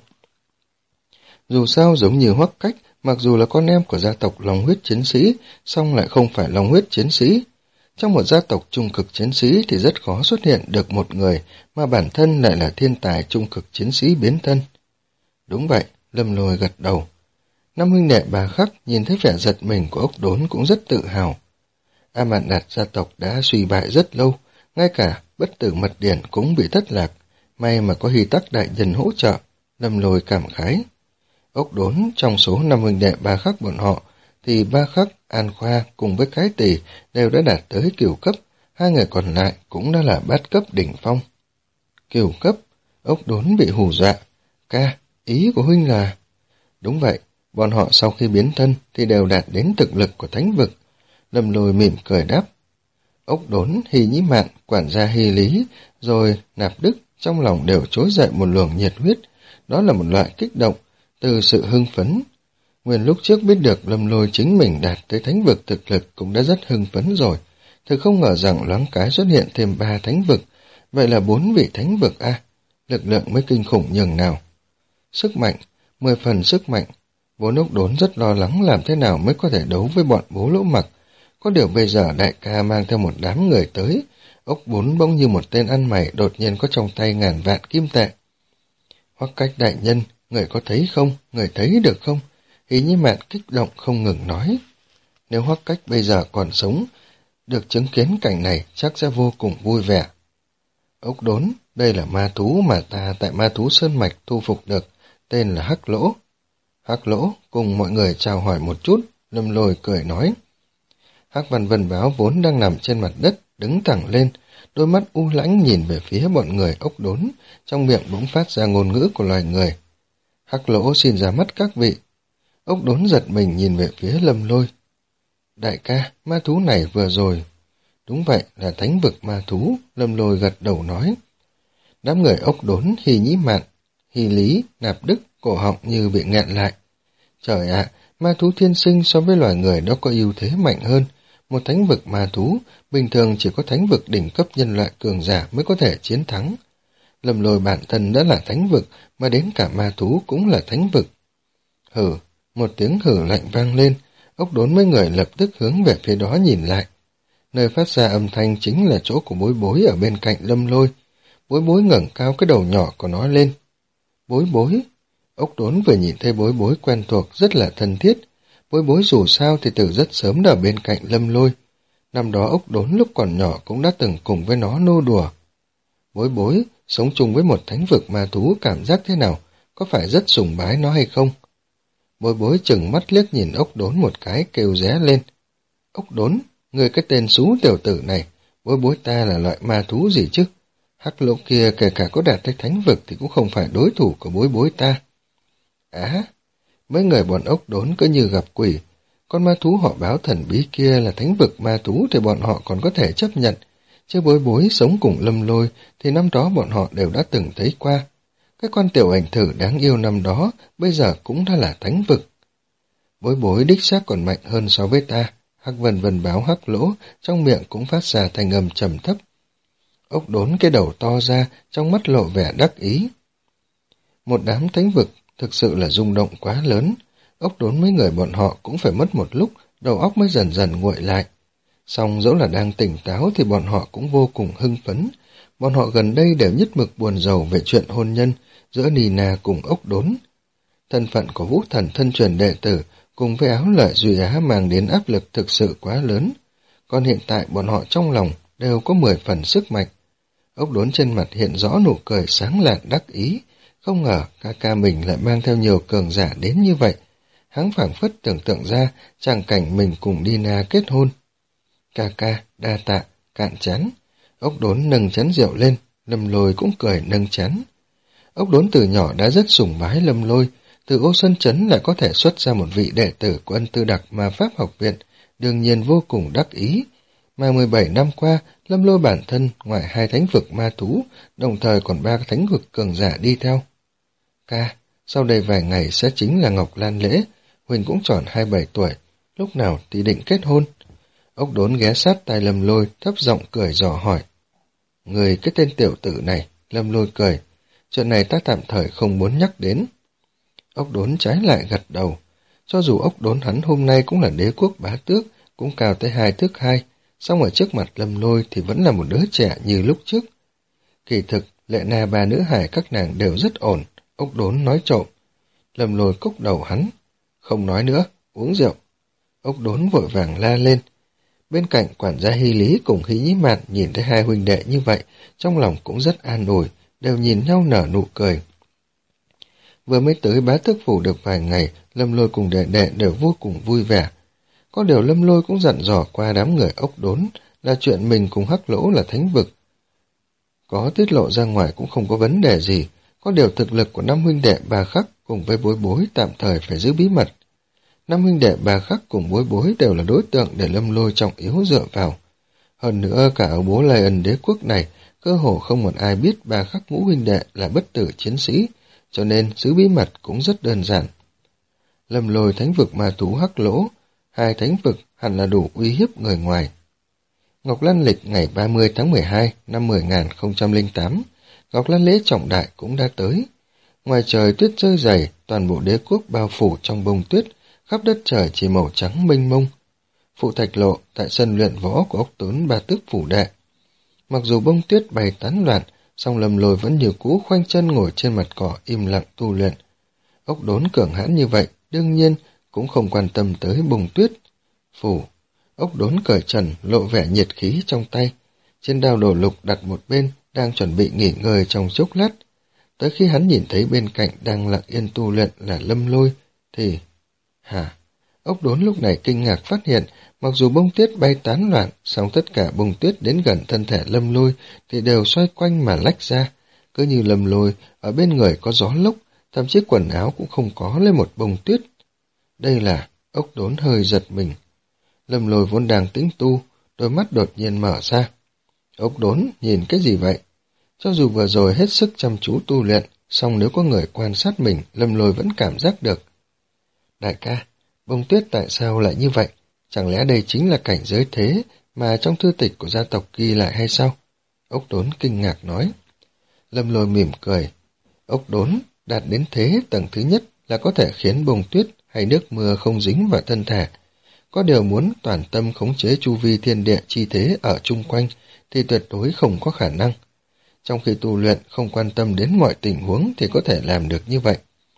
Dù sao giống như Hoắc Cách, mặc dù là con em của gia tộc Long Huyết chiến sĩ, song lại không phải Long Huyết chiến sĩ. Trong một gia tộc trung cực chiến sĩ thì rất khó xuất hiện được một người mà bản thân lại là thiên tài trung cực chiến sĩ biến thân. Đúng vậy, Lâm Lôi gật đầu. Năm huynh đệ bà Khắc nhìn thấy vẻ giật mình của Ốc Đốn cũng rất tự hào. A Mạn Đạt gia tộc đã suy bại rất lâu, ngay cả bất tử mật điển cũng bị thất lạc, may mà có Hy Tắc đại nhân hỗ trợ, Lâm Lôi cảm khái. Ốc Đốn trong số năm huynh đệ Ba Khắc bọn họ, thì Ba Khắc, An Khoa cùng với Cái Tỳ đều đã đạt tới cửu cấp, hai người còn lại cũng đã là bát cấp đỉnh phong. Cửu cấp, Ốc Đốn bị hù dọa. Ca, ý của huynh là... Đúng vậy, bọn họ sau khi biến thân thì đều đạt đến thực lực của thánh vực. Lâm Lôi mỉm cười đáp. Ốc Đốn, Hy Nhĩ Mạn, quản gia Hy Lý, rồi Nạp Đức trong lòng đều trỗi dậy một luồng nhiệt huyết. Đó là một loại kích động, từ sự hưng phấn. Nguyên lúc trước biết được Lâm Lôi chính mình đạt tới thánh vực thực lực cũng đã rất hưng phấn rồi. Thực không ngờ rằng loáng cái xuất hiện thêm ba thánh vực. Vậy là bốn vị thánh vực a, à, lực lượng mới kinh khủng nhường nào. Sức mạnh, mười phần sức mạnh. Vốn Ốc Đốn rất lo lắng làm thế nào mới có thể đấu với bọn Bố Lỗ Mặc. Có điều bây giờ đại ca mang theo một đám người tới, Ốc Bốn bỗng như một tên ăn mày đột nhiên có trong tay ngàn vạn kim tệ. Hoắc Cách đại nhân, người có thấy không, người thấy được không? Hy Nhĩ Mạn kích động không ngừng nói. Nếu Hoắc Cách bây giờ còn sống, được chứng kiến cảnh này chắc sẽ vô cùng vui vẻ. Ốc Đốn, đây là ma thú mà ta tại Ma Thú Sơn Mạch thu phục được, tên là Hắc Lỗ. Hắc Lỗ cùng mọi người chào hỏi một chút, Lâm Lôi cười nói. Hắc Văn Vân Báo vốn đang nằm trên mặt đất, đứng thẳng lên, đôi mắt u lãnh nhìn về phía bọn người Ốc Đốn, trong miệng bỗng phát ra ngôn ngữ của loài người. Hắc Lỗ xin ra mắt các vị. Ốc Đốn giật mình nhìn về phía Lâm Lôi. Đại ca, ma thú này vừa rồi. Đúng vậy, là thánh vực ma thú, Lâm Lôi gật đầu nói. Đám người Ốc Đốn, Hy Nhĩ Mạn, Hy Lý, Nạp Đức, cổ họng như bị nghẹn lại. Trời ạ, ma thú thiên sinh so với loài người đó có ưu thế mạnh hơn. Một thánh vực ma thú, bình thường chỉ có thánh vực đỉnh cấp nhân loại cường giả mới có thể chiến thắng. Lâm Lôi bản thân đã là thánh vực, mà đến cả ma thú cũng là thánh vực. Hử, một tiếng hử lạnh vang lên, Ốc Đốn mấy người lập tức hướng về phía đó nhìn lại. Nơi phát ra âm thanh chính là chỗ của Bối Bối ở bên cạnh Lâm Lôi. Bối Bối ngẩng cao cái đầu nhỏ của nó lên. Bối Bối. Ốc Đốn vừa nhìn thấy Bối Bối quen thuộc rất là thân thiết. Bối Bối dù sao thì từ rất sớm đã ở bên cạnh Lâm Lôi. Năm đó Ốc Đốn lúc còn nhỏ cũng đã từng cùng với nó nô đùa. Bối Bối, sống chung với một thánh vực ma thú cảm giác thế nào? Có phải rất sùng bái nó hay không? Bối Bối chừng mắt liếc nhìn Ốc Đốn một cái kêu ré lên. Ốc Đốn, người cái tên xú tiểu tử này, Bối Bối ta là loại ma thú gì chứ? Hắc Lỗ kia kể cả có đạt tới thánh vực thì cũng không phải đối thủ của Bối Bối ta. Á, mấy người bọn Ốc Đốn cứ như gặp quỷ. Con ma thú họ báo thần bí kia là thánh vực ma thú thì bọn họ còn có thể chấp nhận. Chứ Bối Bối sống cùng Lâm Lôi thì năm đó bọn họ đều đã từng thấy qua. Cái con tiểu ảnh thử đáng yêu năm đó bây giờ cũng đã là thánh vực. Bối Bối đích xác còn mạnh hơn so với ta. Hắc Vân Vân Báo Hắc Lỗ, trong miệng cũng phát ra thành âm trầm thấp. Ốc Đốn cái đầu to ra, trong mắt lộ vẻ đắc ý. Một đám thánh vực thực sự là rung động quá lớn. Ốc Đốn mấy người bọn họ cũng phải mất một lúc, đầu óc mới dần dần nguội lại. Song dẫu là đang tỉnh táo thì bọn họ cũng vô cùng hưng phấn. Bọn họ gần đây đều nhất mực buồn rầu về chuyện hôn nhân giữa Nina cùng Ốc Đốn. Thân phận của Vũ Thần thân truyền đệ tử cùng với Áo Lợi Duy Á mang đến áp lực thực sự quá lớn. Còn hiện tại bọn họ trong lòng đều có mười phần sức mạnh. Ốc Đốn trên mặt hiện rõ nụ cười sáng lạn đắc ý. Không ngờ ca ca mình lại mang theo nhiều cường giả đến như vậy. Hắn phảng phất tưởng tượng ra tràng cảnh mình cùng Nina kết hôn. Ca ca, đa tạ, cạn chán. Ốc Đốn nâng chén rượu lên, Lâm Lôi cũng cười nâng chén. Ốc Đốn từ nhỏ đã rất sùng bái Lâm Lôi, từ Ô Sơn Trấn lại có thể xuất ra một vị đệ tử của Ân Tư Đặc Ma Pháp học viện, đương nhiên vô cùng đắc ý. Mà mười bảy năm qua, Lâm Lôi bản thân ngoài hai thánh vực ma thú, đồng thời còn ba thánh vực cường giả đi theo. Ca, sau đây vài ngày sẽ chính là Ngọc Lan lễ, Huỳnh cũng tròn hai mươi bảy tuổi, lúc nào thì định kết hôn. Ốc Đốn ghé sát tai Lâm Lôi, thấp giọng cười dò hỏi. Người cái tên tiểu tử này, Lâm Lôi cười, chuyện này ta tạm thời không muốn nhắc đến. Ốc Đốn trái lại gật đầu, cho dù Ốc Đốn hắn hôm nay cũng là đế quốc bá tước, cũng cao tới hai thước hai, song ở trước mặt Lâm Lôi thì vẫn là một đứa trẻ như lúc trước. Kỳ thực, Lệ Na ba nữ hải các nàng đều rất ổn, Ốc Đốn nói trộm. Lâm Lôi cốc đầu hắn, không nói nữa, uống rượu. Ốc Đốn vội vàng la lên. Bên cạnh quản gia Hy Lý cùng Hy Nhĩ Mạn nhìn thấy hai huynh đệ như vậy, trong lòng cũng rất an ủi, đều nhìn nhau nở nụ cười. Vừa mới tới bá tước phủ được vài ngày, Lâm Lôi cùng đệ đệ đều vô cùng vui vẻ. Có điều Lâm Lôi cũng dặn dò qua đám người Ốc Đốn là chuyện mình cùng Hắc Lỗ là thánh vực. Có tiết lộ ra ngoài cũng không có vấn đề gì, có điều thực lực của năm huynh đệ Bà Khắc cùng với Bối Bối tạm thời phải giữ bí mật. Năm huynh đệ Bà Khắc cùng Bối Bối đều là đối tượng để Lâm Lôi trọng yếu dựa vào. Hơn nữa cả ở bố Lion đế quốc này, cơ hồ không một ai biết Bà Khắc ngũ huynh đệ là bất tử chiến sĩ, cho nên giữ bí mật cũng rất đơn giản. Lâm Lôi thánh vực ma thú Hắc Lỗ, hai thánh vực hẳn là đủ uy hiếp người ngoài. Ngọc Lan lịch ngày ba mươi tháng mười hai năm mười nghìn không trăm lẻ tám, Ngọc Lan lễ trọng đại cũng đã tới. Ngoài trời tuyết rơi dày, toàn bộ đế quốc bao phủ trong bông tuyết, khắp đất trời chỉ màu trắng mênh mông. Phụ Thạch Lộ tại sân luyện võ của Ốc Đốn ba tước phủ đệ. Mặc dù bông tuyết bay tán loạn, song Lâm Lôi vẫn như cũ khoanh chân ngồi trên mặt cỏ im lặng tu luyện. Ốc Đốn cường hãn như vậy, đương nhiên cũng không quan tâm tới bông tuyết. Phủ, Ốc Đốn cởi trần lộ vẻ nhiệt khí trong tay, trên đao đổ lục đặt một bên, đang chuẩn bị nghỉ ngơi trong chốc lát. Tới khi hắn nhìn thấy bên cạnh đang lặng yên tu luyện là Lâm Lôi, thì... Hả? Ốc Đốn lúc này kinh ngạc phát hiện, mặc dù bông tuyết bay tán loạn, song tất cả bông tuyết đến gần thân thể Lâm Lôi thì đều xoay quanh mà lách ra, cứ như Lâm Lôi ở bên người có gió lốc, thậm chí quần áo cũng không có lên một bông tuyết. Đây là... Ốc Đốn hơi giật mình. Lâm Lôi vốn đang tĩnh tu, đôi mắt đột nhiên mở ra. Ốc Đốn nhìn cái gì vậy? Cho dù vừa rồi hết sức chăm chú tu luyện, song nếu có người quan sát mình, Lâm Lôi vẫn cảm giác được. Đại ca, bông tuyết tại sao lại như vậy? Chẳng lẽ đây chính là cảnh giới thế mà trong thư tịch của gia tộc ghi lại hay sao? Ốc Đốn kinh ngạc nói. Lâm Lôi mỉm cười. Ốc Đốn đạt đến thế tầng thứ nhất là có thể khiến bông tuyết hay nước mưa không dính vào thân thể. Có điều muốn toàn tâm khống chế chu vi thiên địa chi thế ở chung quanh thì tuyệt đối không có khả năng. Trong khi tu luyện không quan tâm đến mọi tình huống thì có thể làm được như vậy.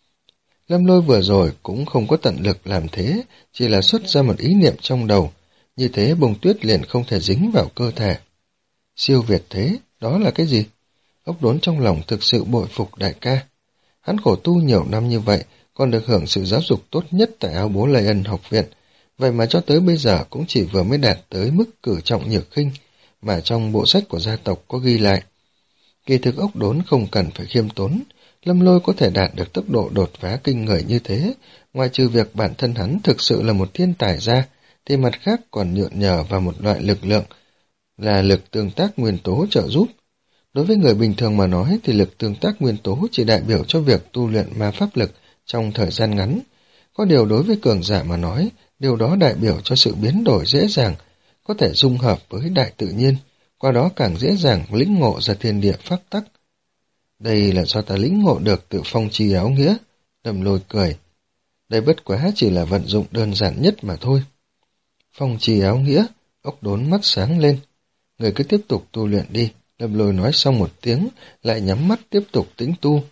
Lâm Lôi vừa rồi cũng không có tận lực làm thế, chỉ là xuất ra một ý niệm trong đầu, như thế bông tuyết liền không thể dính vào cơ thể. Siêu việt thế, đó là cái gì? Ốc Đốn trong lòng thực sự bội phục đại ca. Hắn khổ tu nhiều năm như vậy, còn được hưởng sự giáo dục tốt nhất tại Áo Bố Lion học viện, vậy mà cho tới bây giờ cũng chỉ vừa mới đạt tới mức cử trọng nhược khinh, mà trong bộ sách của gia tộc có ghi lại. Kỳ thực Ốc Đốn không cần phải khiêm tốn, Lâm Lôi có thể đạt được tốc độ đột phá kinh người như thế, ngoài trừ việc bản thân hắn thực sự là một thiên tài ra, thì mặt khác còn nhượng nhờ vào một loại lực lượng, là lực tương tác nguyên tố trợ giúp. Đối với người bình thường mà nói thì lực tương tác nguyên tố chỉ đại biểu cho việc tu luyện ma pháp lực trong thời gian ngắn. Có điều đối với cường giả mà nói, điều đó đại biểu cho sự biến đổi dễ dàng, có thể dung hợp với đại tự nhiên, qua đó càng dễ dàng lĩnh ngộ ra thiên địa pháp tắc. Đây là do ta lĩnh ngộ được từ phong chi áo nghĩa. Lâm Lôi cười. Đây bất quá chỉ là vận dụng đơn giản nhất mà thôi. Phong chi áo nghĩa, Ốc Đốn mắt sáng lên. Người cứ tiếp tục tu luyện đi. Lâm Lôi nói xong một tiếng, lại nhắm mắt tiếp tục tĩnh tu.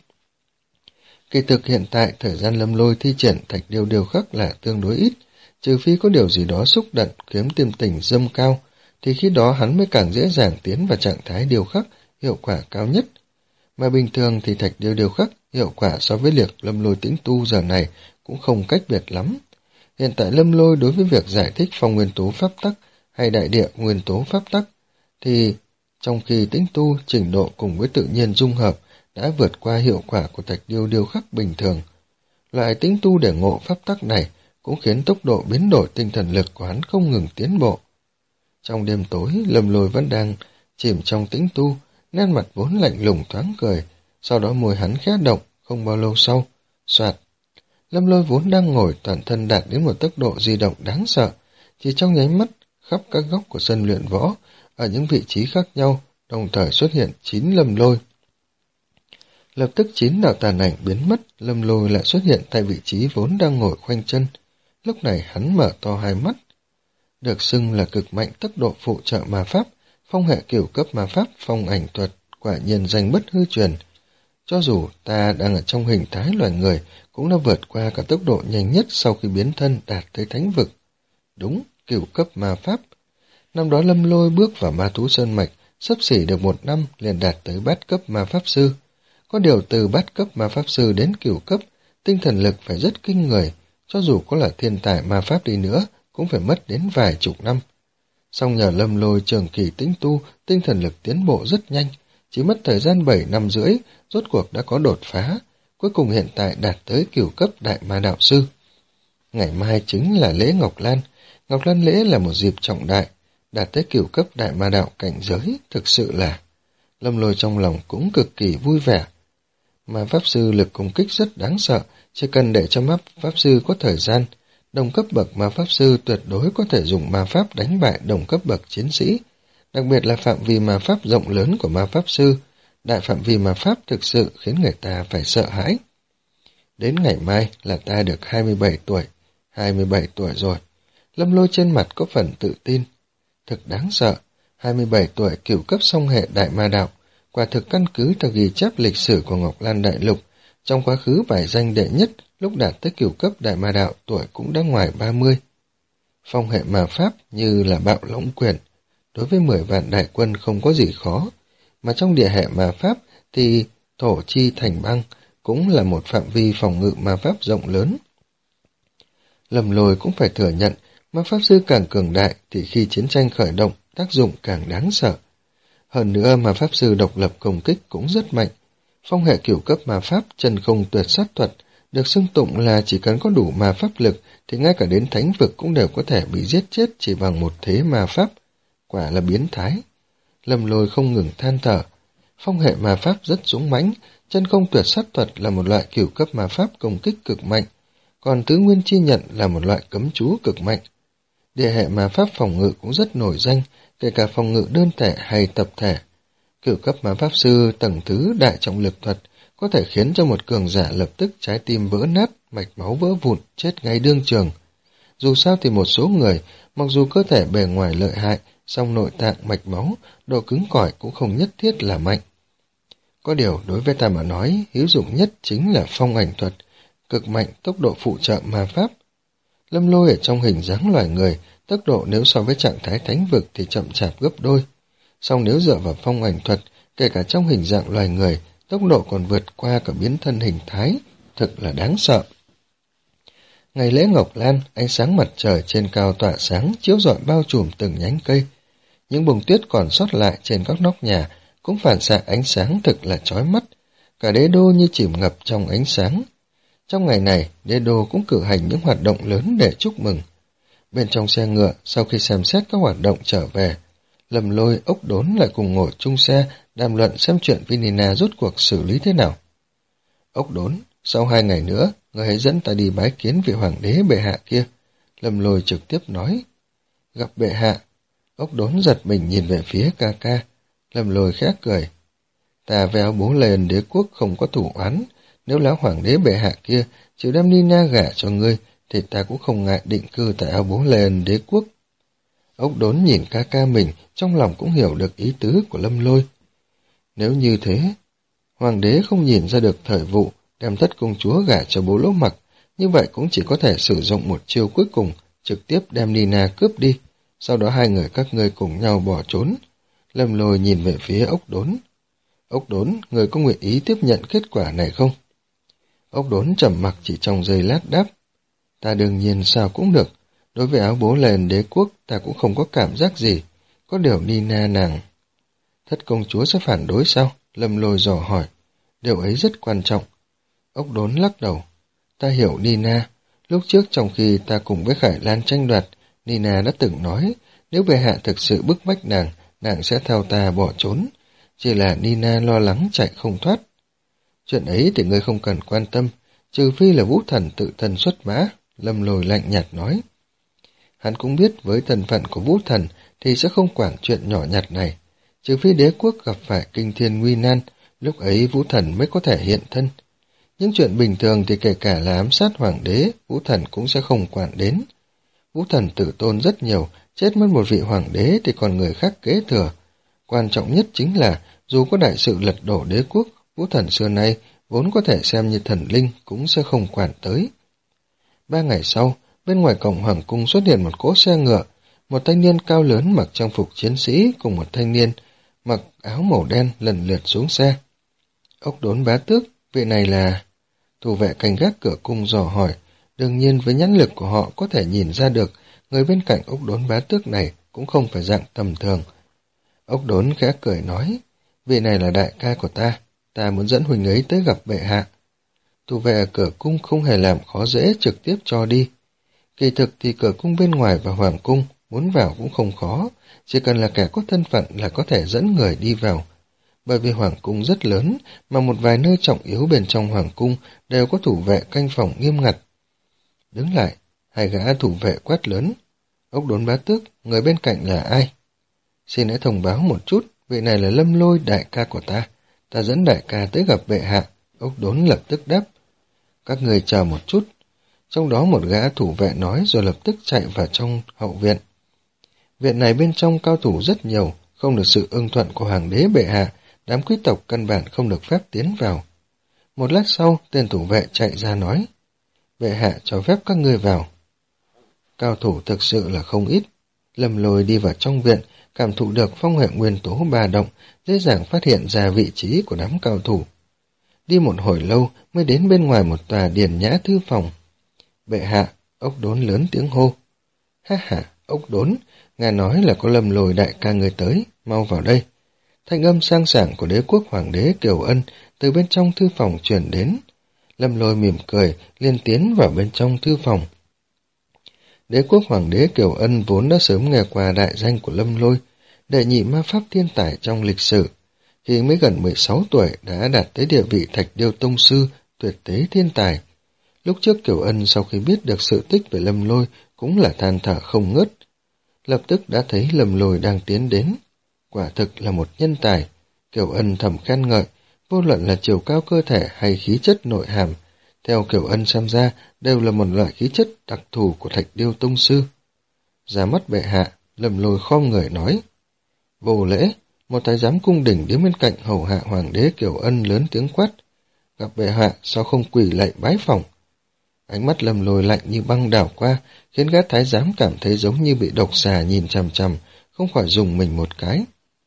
Kỳ thực hiện tại thời gian Lâm Lôi thi triển thạch điêu điêu khắc là tương đối ít, trừ phi có điều gì đó xúc động kiếm tim tình dâng cao, thì khi đó hắn mới càng dễ dàng tiến vào trạng thái điêu khắc hiệu quả cao nhất. Mà bình thường thì thạch điêu điêu khắc hiệu quả so với việc Lâm Lôi tĩnh tu giờ này cũng không cách biệt lắm. Hiện tại Lâm Lôi đối với việc giải thích phong nguyên tố pháp tắc hay đại địa nguyên tố pháp tắc thì trong khi tĩnh tu trình độ cùng với tự nhiên dung hợp đã vượt qua hiệu quả của thạch điêu điêu khắc bình thường. Loại tĩnh tu để ngộ pháp tắc này cũng khiến tốc độ biến đổi tinh thần lực của hắn không ngừng tiến bộ. Trong đêm tối, Lâm Lôi vẫn đang chìm trong tĩnh tu, nét mặt vốn lạnh lùng thoáng cười, sau đó môi hắn khẽ động, không bao lâu sau, soạt. Lâm Lôi vốn đang ngồi toàn thân đạt đến một tốc độ di động đáng sợ, chỉ trong nháy mắt, khắp các góc của sân luyện võ, ở những vị trí khác nhau, đồng thời xuất hiện chín Lâm Lôi. Lập tức chín đạo tàn ảnh biến mất, Lâm Lôi lại xuất hiện tại vị trí vốn đang ngồi khoanh chân. Lúc này hắn mở to hai mắt. Được xưng là cực mạnh tốc độ phụ trợ ma pháp, phong hệ cửu cấp ma pháp, phong ảnh thuật, quả nhiên danh bất hư truyền. Cho dù ta đang ở trong hình thái loài người, cũng đã vượt qua cả tốc độ nhanh nhất sau khi biến thân đạt tới thánh vực. Đúng, cửu cấp ma pháp. Năm đó Lâm Lôi bước vào ma thú sơn mạch, xấp xỉ được một năm liền đạt tới bát cấp ma pháp sư. Có điều từ bát cấp ma pháp sư đến cửu cấp, tinh thần lực phải rất kinh người, cho dù có là thiên tài ma pháp đi nữa, cũng phải mất đến vài chục năm. Song nhờ Lâm Lôi trường kỳ tĩnh tu, tinh thần lực tiến bộ rất nhanh, chỉ mất thời gian bảy năm rưỡi, rốt cuộc đã có đột phá, cuối cùng hiện tại đạt tới cửu cấp đại ma đạo sư. Ngày mai chính là lễ Ngọc Lan, Ngọc Lan lễ là một dịp trọng đại, đạt tới cửu cấp đại ma đạo cảnh giới, thực sự là... Lâm Lôi trong lòng cũng cực kỳ vui vẻ. Ma pháp sư lực công kích rất đáng sợ, chỉ cần để cho ma pháp sư có thời gian, đồng cấp bậc ma pháp sư tuyệt đối có thể dùng ma pháp đánh bại đồng cấp bậc chiến sĩ, đặc biệt là phạm vi ma pháp rộng lớn của ma pháp sư, đại phạm vi ma pháp thực sự khiến người ta phải sợ hãi. Đến ngày mai là ta được hai mươi bảy tuổi, hai mươi bảy tuổi rồi. Lâm Lôi trên mặt có phần tự tin. Thực đáng sợ, hai mươi bảy tuổi cửu cấp song hệ đại ma đạo, quả thực căn cứ theo ghi chép lịch sử của Ngọc Lan Đại Lục, trong quá khứ bài danh đệ nhất lúc đạt tới cửu cấp đại ma đạo tuổi cũng đã ngoài ba mươi. Phong hệ ma pháp như là bạo lỗng quyền, đối với mười vạn đại quân không có gì khó, mà trong địa hệ ma pháp thì thổ chi thành băng cũng là một phạm vi phòng ngự ma pháp rộng lớn. Lâm Lôi cũng phải thừa nhận, ma pháp sư càng cường đại thì khi chiến tranh khởi động, tác dụng càng đáng sợ. Hơn nữa ma pháp sư độc lập công kích cũng rất mạnh. Phong hệ cửu cấp ma pháp chân không tuyệt sát thuật, được xưng tụng là chỉ cần có đủ ma pháp lực thì ngay cả đến thánh vực cũng đều có thể bị giết chết chỉ bằng một thế ma pháp. Quả là biến thái. Lâm Lôi không ngừng than thở. Phong hệ ma pháp rất dũng mãnh, chân không tuyệt sát thuật là một loại cửu cấp ma pháp công kích cực mạnh, còn tứ nguyên chi nhận là một loại cấm chú cực mạnh. Địa hệ ma pháp phòng ngự cũng rất nổi danh, kể cả phòng ngự đơn thể hay tập thể. Cửu cấp ma pháp sư tầng thứ đại trọng lực thuật có thể khiến cho một cường giả lập tức trái tim vỡ nát, mạch máu vỡ vụn, chết ngay đương trường. Dù sao thì một số người, mặc dù cơ thể bề ngoài lợi hại, song nội tạng, mạch máu, độ cứng cỏi cũng không nhất thiết là mạnh. Có điều đối với ta mà nói, hữu dụng nhất chính là phong ảnh thuật, cực mạnh tốc độ phụ trợ ma pháp. Lâm Lôi ở trong hình dáng loài người, tốc độ nếu so với trạng thái thánh vực thì chậm chạp gấp đôi. Song nếu dựa vào phong ảnh thuật, kể cả trong hình dạng loài người, tốc độ còn vượt qua cả biến thân hình thái, thực là đáng sợ. Ngày lễ Ngọc Lan, ánh sáng mặt trời trên cao tỏa sáng, chiếu rọi bao trùm từng nhánh cây. Những bông tuyết còn sót lại trên các nóc nhà cũng phản xạ ánh sáng thực là chói mắt, cả đế đô như chìm ngập trong ánh sáng. Trong ngày này, đế đô cũng cử hành những hoạt động lớn để chúc mừng. Bên trong xe ngựa, sau khi xem xét các hoạt động trở về, Lâm Lôi, Ốc Đốn lại cùng ngồi chung xe đàm luận xem chuyện Vinina rốt cuộc xử lý thế nào. Ốc Đốn, sau hai ngày nữa, người hãy dẫn ta đi bái kiến vị hoàng đế bệ hạ kia. Lâm Lôi trực tiếp nói. Gặp bệ hạ. Ốc Đốn giật mình nhìn về phía ca ca. Lâm Lôi khẽ cười. Ta với Áo Bố Lê đế quốc không có thủ oán. Nếu lão hoàng đế bệ hạ kia chịu đem Nina gả cho ngươi, thì ta cũng không ngại định cư tại Áo Bố Lê đế quốc. Ốc Đốn nhìn ca ca mình, trong lòng cũng hiểu được ý tứ của Lâm Lôi. Nếu như thế, hoàng đế không nhìn ra được thời vụ, đem thất công chúa gả cho bố Lỗ Mặc, như vậy cũng chỉ có thể sử dụng một chiêu cuối cùng, trực tiếp đem Nina cướp đi, sau đó hai người các ngươi cùng nhau bỏ trốn. Lâm Lôi nhìn về phía Ốc Đốn. Ốc Đốn, người có nguyện ý tiếp nhận kết quả này không? Ốc Đốn trầm mặc chỉ trong giây lát đáp. Ta đương nhiên sao cũng được, đối với Áo Bố Lền đế quốc ta cũng không có cảm giác gì, có điều Nina nàng. Thất công chúa sẽ phản đối sao? Lâm Lôi dò hỏi. Điều ấy rất quan trọng. Ốc Đốn lắc đầu. Ta hiểu Nina. Lúc trước trong khi ta cùng với Khải Lan tranh đoạt, Nina đã từng nói, Nếu bệ hạ thực sự bức bách nàng, nàng sẽ theo ta bỏ trốn. Chỉ là Nina lo lắng chạy không thoát. Chuyện ấy thì ngươi không cần quan tâm, trừ phi là Vũ Thần tự thân xuất mã, Lâm Lôi lạnh nhạt nói. Hắn cũng biết với thân phận của Vũ Thần thì sẽ không quản chuyện nhỏ nhặt này, trừ phi đế quốc gặp phải kinh thiên nguy nan, lúc ấy Vũ Thần mới có thể hiện thân. Những chuyện bình thường thì kể cả là ám sát hoàng đế, Vũ Thần cũng sẽ không quản đến. Vũ Thần tử tôn rất nhiều, chết mất một vị hoàng đế thì còn người khác kế thừa. Quan trọng nhất chính là, dù có đại sự lật đổ đế quốc, Vũ Thần xưa nay vốn có thể xem như thần linh cũng sẽ không quản tới. Ba ngày sau, bên ngoài cổng hoàng cung xuất hiện một cỗ xe ngựa, một thanh niên cao lớn mặc trang phục chiến sĩ cùng một thanh niên mặc áo màu đen lần lượt xuống xe. Ốc Đốn bá tước, vị này là... Thủ vệ canh gác cửa cung dò hỏi, đương nhiên với nhãn lực của họ có thể nhìn ra được người bên cạnh Ốc Đốn bá tước này cũng không phải dạng tầm thường. Ốc Đốn khẽ cười nói, vị này là đại ca của ta, ta muốn dẫn huynh ấy tới gặp bệ hạ. Thủ vệ ở cửa cung không hề làm khó dễ, trực tiếp cho đi. Kỳ thực thì cửa cung bên ngoài và hoàng cung muốn vào cũng không khó, chỉ cần là kẻ có thân phận là có thể dẫn người đi vào. Bởi vì hoàng cung rất lớn, mà một vài nơi trọng yếu bên trong hoàng cung đều có thủ vệ canh phòng nghiêm ngặt. Đứng lại, hai gã thủ vệ quát lớn. Ốc Đốn bá tước, người bên cạnh là ai? Xin hãy thông báo một chút, vị này là Lâm Lôi, đại ca của ta. Ta dẫn đại ca tới gặp bệ hạ. Ốc Đốn lập tức đáp. Các người chờ một chút. Trong đó một gã thủ vệ nói rồi lập tức chạy vào trong hậu viện. Viện này bên trong cao thủ rất nhiều, không được sự ưng thuận của hoàng đế bệ hạ, đám quý tộc căn bản không được phép tiến vào. Một lát sau, tên thủ vệ chạy ra nói, bệ hạ cho phép các ngươi vào. Cao thủ thực sự là không ít. Lâm Lôi đi vào trong viện, cảm thụ được phong hệ nguyên tố ba động, dễ dàng phát hiện ra vị trí của đám cao thủ. Đi một hồi lâu mới đến bên ngoài một tòa điền nhã thư phòng. Bệ hạ, Ốc Đốn lớn tiếng hô. Ha ha, Ốc Đốn, ngài nói là có Lâm Lôi đại ca người tới, mau vào đây. Thanh âm sang sảng của đế quốc hoàng đế Kiều Ân từ bên trong thư phòng truyền đến. Lâm Lôi mỉm cười, liền tiến vào bên trong thư phòng. Đế quốc hoàng đế Kiều Ân vốn đã sớm nghe qua đại danh của Lâm Lôi, đệ nhị ma pháp thiên tài trong lịch sử. Khi mới gần mười sáu tuổi đã đạt tới địa vị Thạch Điêu Tông Sư, tuyệt tế thiên tài. Lúc trước Kiều Ân sau khi biết được sự tích về Lâm Lôi cũng là than thở không ngớt. Lập tức đã thấy Lâm Lôi đang tiến đến. Quả thực là một nhân tài. Kiều Ân thầm khen ngợi, vô luận là chiều cao cơ thể hay khí chất nội hàm, theo Kiều Ân xem ra đều là một loại khí chất đặc thù của Thạch Điêu Tông Sư. Ra mắt bệ hạ, Lâm Lôi khom người nói. Vô lễ, một thái giám cung đình đứng bên cạnh hầu hạ hoàng đế Kiều Ân lớn tiếng quát. Gặp bệ hạ sao không quỳ lạy bái phỏng? Ánh mắt Lâm Lôi lạnh như băng đảo qua, khiến gã thái giám cảm thấy giống như bị độc xà nhìn chằm chằm, không khỏi dùng mình một cái.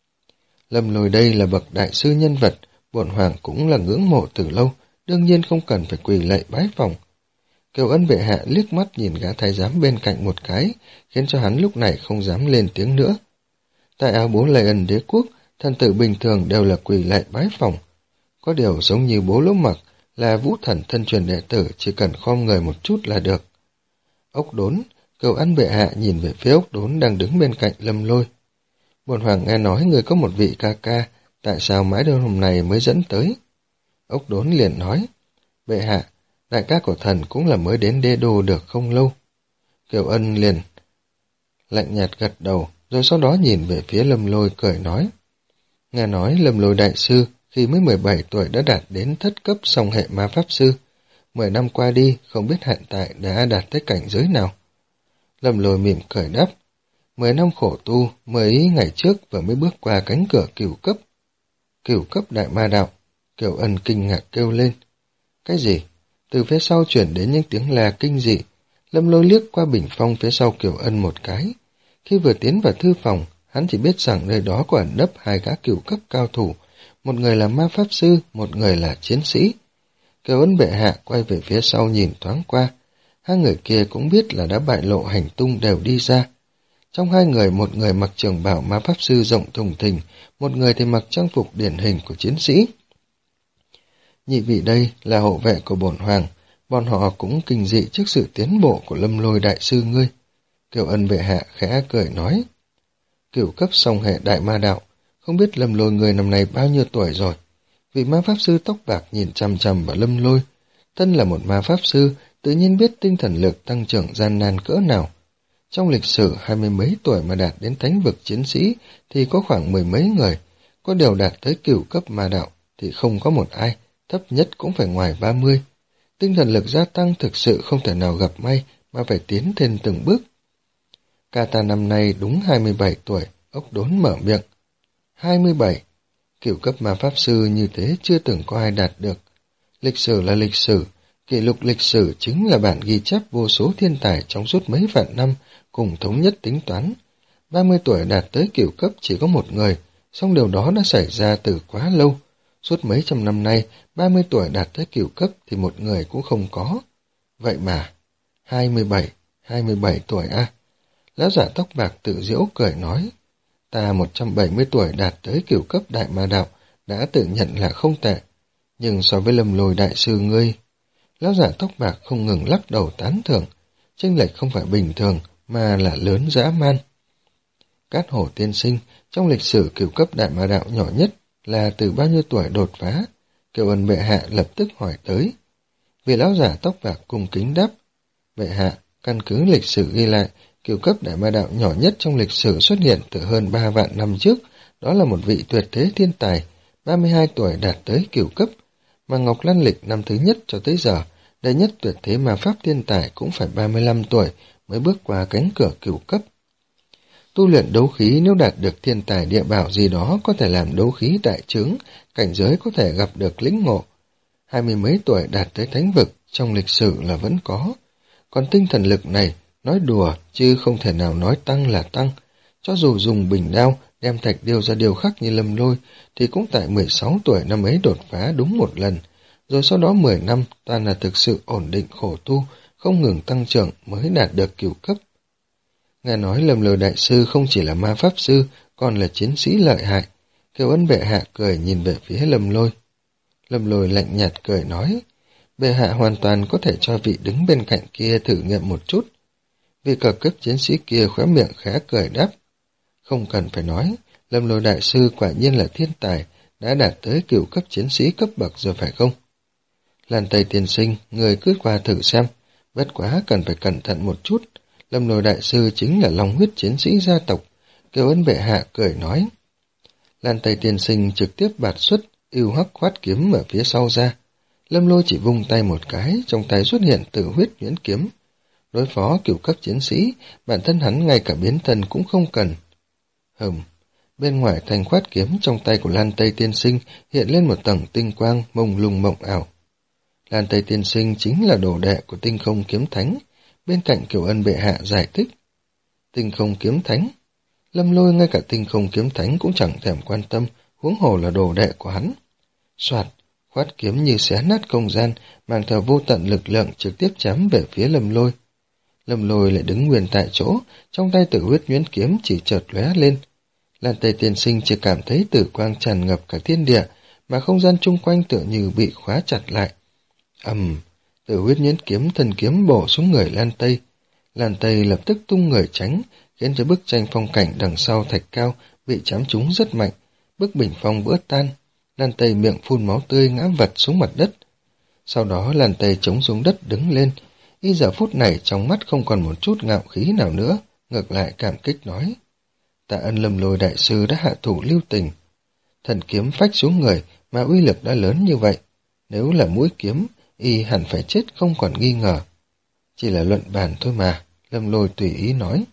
Lâm Lôi đây là bậc đại sư nhân vật, bổn hoàng cũng là ngưỡng mộ từ lâu, đương nhiên không cần phải quỳ lạy bái phỏng. Kiều Ân bệ hạ liếc mắt nhìn gã thái giám bên cạnh một cái, khiến cho hắn lúc này không dám lên tiếng nữa. Tại áo bố Lê Ân đế quốc, thần tử bình thường đều là quỳ lạy bái phỏng. Có điều giống như bố Lỗ Mặc là Vũ Thần thân truyền đệ tử, chỉ cần khom người một chút là được. Ốc Đốn, Kiều Ân bệ hạ nhìn về phía Ốc Đốn đang đứng bên cạnh Lâm Lôi. Bổn hoàng nghe nói người có một vị ca ca, tại sao mãi đến hôm nay mới dẫn tới? Ốc Đốn liền nói, bệ hạ, đại ca của thần cũng là mới đến đế đô được không lâu. Kiều Ân liền lạnh nhạt gật đầu, rồi sau đó nhìn về phía Lâm Lôi cười nói. Nghe nói Lâm Lôi đại sư khi mới mười bảy tuổi đã đạt đến thất cấp song hệ ma pháp sư. Mười năm qua đi, không biết hiện tại đã đạt tới cảnh giới nào. Lâm Lôi mỉm cười đáp. Mười năm khổ tu, mới ngày trước vừa mới bước qua cánh cửa cửu cấp. Cửu cấp đại ma đạo. Kiều Ân kinh ngạc kêu lên. Cái gì? Từ phía sau chuyển đến những tiếng la kinh dị. Lâm Lôi liếc qua bình phong phía sau Kiều Ân một cái. Khi vừa tiến vào thư phòng, hắn chỉ biết rằng nơi đó có ẩn nấp hai gã cửu cấp cao thủ. Một người là ma pháp sư, một người là chiến sĩ. Kiều Ân bệ hạ quay về phía sau nhìn thoáng qua. Hai người kia cũng biết là đã bại lộ hành tung đều đi ra. Trong hai người, một người mặc trường bào ma pháp sư rộng thùng thình, một người thì mặc trang phục điển hình của chiến sĩ. Nhị vị đây là hộ vệ của bổn hoàng, bọn họ cũng kinh dị trước sự tiến bộ của Lâm Lôi đại sư ngươi. Kiều Ân bệ hạ khẽ cười nói. cửu cấp song hệ đại ma đạo, không biết Lâm Lôi người năm nay bao nhiêu tuổi rồi. Vị ma pháp sư tóc bạc nhìn chằm chằm vào Lâm Lôi. Thân là một ma pháp sư, tự nhiên biết tinh thần lực tăng trưởng gian nan cỡ nào. Trong lịch sử hai mươi mấy tuổi mà đạt đến thánh vực chiến sĩ thì có khoảng mười mấy người, có điều đạt tới cửu cấp ma đạo thì không có một ai, thấp nhất cũng phải ngoài ba mươi. Tinh thần lực gia tăng thực sự không thể nào gặp may mà phải tiến thêm từng bước. Kata năm nay đúng hai mươi bảy tuổi, ốc đốn mở miệng. hai mươi bảy, cửu cấp ma pháp sư như thế chưa từng có ai đạt được. Lịch sử là lịch sử, kỷ lục lịch sử chính là bản ghi chép vô số thiên tài trong suốt mấy vạn năm cùng thống nhất tính toán. ba mươi tuổi đạt tới cửu cấp chỉ có một người, song điều đó đã xảy ra từ quá lâu. Suốt mấy trăm năm nay, ba mươi tuổi đạt tới cửu cấp thì một người cũng không có. Vậy mà, hai mươi bảy, hai mươi bảy tuổi a. À? Lão giả tóc bạc tự giễu cười nói, ta một trăm bảy mươi tuổi đạt tới cửu cấp đại ma đạo, đã tự nhận là không tệ. Nhưng so với Lâm Lôi đại sư ngươi, lão giả tóc bạc không ngừng lắc đầu tán thưởng, chênh lệch không phải bình thường mà là lớn dã man. Cát Hổ tiên sinh, trong lịch sử cửu cấp đại ma đạo nhỏ nhất là từ bao nhiêu tuổi đột phá? Kiều Ân bệ hạ lập tức hỏi tới. Vị lão giả tóc bạc cung kính đáp, bệ hạ, căn cứ lịch sử ghi lại, cửu cấp đại ma đạo nhỏ nhất trong lịch sử xuất hiện từ hơn ba vạn năm trước, đó là một vị tuyệt thế thiên tài, ba mươi hai tuổi đạt tới cửu cấp, mà Ngọc Lan lịch năm thứ nhất cho tới giờ, đệ nhất tuyệt thế ma pháp thiên tài cũng phải ba mươi lăm tuổi mới bước qua cánh cửa cửu cấp. Tu luyện đấu khí nếu đạt được thiên tài địa bảo gì đó có thể làm đấu khí đại trướng, cảnh giới có thể gặp được lĩnh ngộ. Hai mươi mấy tuổi đạt tới thánh vực trong lịch sử là vẫn có. Còn tinh thần lực này, nói đùa chứ không thể nào nói tăng là tăng. Cho dù dùng bình đao đem thạch điêu ra điều khắc như Lâm Lôi thì cũng tại mười sáu tuổi năm ấy đột phá đúng một lần. Rồi sau đó mười năm toàn là thực sự ổn định khổ tu, không ngừng tăng trưởng mới đạt được cửu cấp. Nghe nói Lâm Lôi đại sư không chỉ là ma pháp sư, còn là chiến sĩ lợi hại. Kiều Ân bệ hạ cười nhìn về phía Lâm Lôi. Lâm Lôi lạnh nhạt cười nói, bệ hạ hoàn toàn có thể cho vị đứng bên cạnh kia thử nghiệm một chút. Vị cờ cấp chiến sĩ kia khóe miệng khẽ cười đáp, không cần phải nói, Lâm Lôi đại sư quả nhiên là thiên tài, đã đạt tới cửu cấp chiến sĩ cấp bậc rồi phải không? Lan Tây tiên sinh, người cứ qua thử xem, bất quá cần phải cẩn thận một chút. Lâm Lôi đại sư chính là long huyết chiến sĩ gia tộc. Kiều Ân bệ hạ cười nói. Lan Tây tiên sinh trực tiếp bạt xuất, yêu hắc khoát kiếm ở phía sau ra. Lâm Lôi chỉ vung tay một cái, trong tay xuất hiện tử huyết nhuyễn kiếm. Đối phó cửu cấp chiến sĩ, bản thân hắn ngay cả biến thân cũng không cần. Hừm, bên ngoài thanh khoát kiếm trong tay của Lan Tây tiên sinh hiện lên một tầng tinh quang mông lung mộng ảo. Lan Tây tiên sinh chính là đồ đệ của tinh không kiếm thánh. Bên cạnh Kiều Ân bệ hạ giải thích. Tinh không kiếm thánh. Lâm Lôi ngay cả tinh không kiếm thánh cũng chẳng thèm quan tâm, huống hồ là đồ đệ của hắn. Soạt, khoát kiếm như xé nát không gian, mang theo vô tận lực lượng trực tiếp chém về phía Lâm Lôi. Lâm Lôi lại đứng nguyên tại chỗ, trong tay tử huyết nhuyễn kiếm chỉ chợt lóe lên. Lan Tây tiên sinh chỉ cảm thấy tử quang tràn ngập cả thiên địa, mà không gian chung quanh tựa như bị khóa chặt lại. Ầm, tử huyết nhuyễn kiếm thần kiếm bổ xuống người Lan Tây. Lan Tây lập tức tung người tránh, khiến cho bức tranh phong cảnh đằng sau thạch cao bị chém trúng rất mạnh, bức bình phong vỡ tan. Lan Tây miệng phun máu tươi ngã vật xuống mặt đất. Sau đó Lan Tây chống xuống đất đứng lên, y giờ phút này trong mắt không còn một chút ngạo khí nào nữa, ngược lại cảm kích nói. Tạ ơn Lâm Lôi đại sư đã hạ thủ lưu tình. Thần kiếm phách xuống người mà uy lực đã lớn như vậy. Nếu là mũi kiếm, y hẳn phải chết không còn nghi ngờ. Chỉ là luận bàn thôi mà, Lâm Lôi tùy ý nói.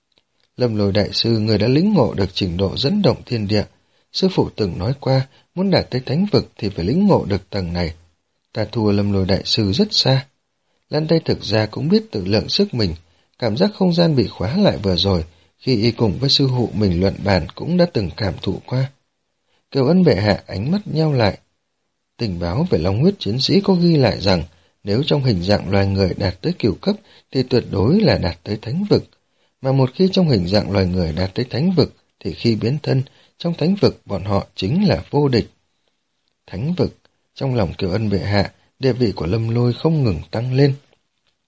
Lâm Lôi đại sư người đã lĩnh ngộ được trình độ dẫn động thiên địa. Sư phụ từng nói qua, muốn đạt tới thánh vực thì phải lĩnh ngộ được tầng này. Ta thua Lâm Lôi đại sư rất xa. Lan Tây thực ra cũng biết tự lượng sức mình, cảm giác không gian bị khóa lại vừa rồi, khi y cùng với sư phụ mình luận bàn cũng đã từng cảm thụ qua. Kiều Ân bệ hạ ánh mắt nheo lại. Tình báo về long huyết chiến sĩ có ghi lại rằng, nếu trong hình dạng loài người đạt tới cửu cấp thì tuyệt đối là đạt tới thánh vực, mà một khi trong hình dạng loài người đạt tới thánh vực thì khi biến thân, trong thánh vực bọn họ chính là vô địch. Thánh vực, trong lòng Kiều Ân bệ hạ, địa vị của Lâm Lôi không ngừng tăng lên.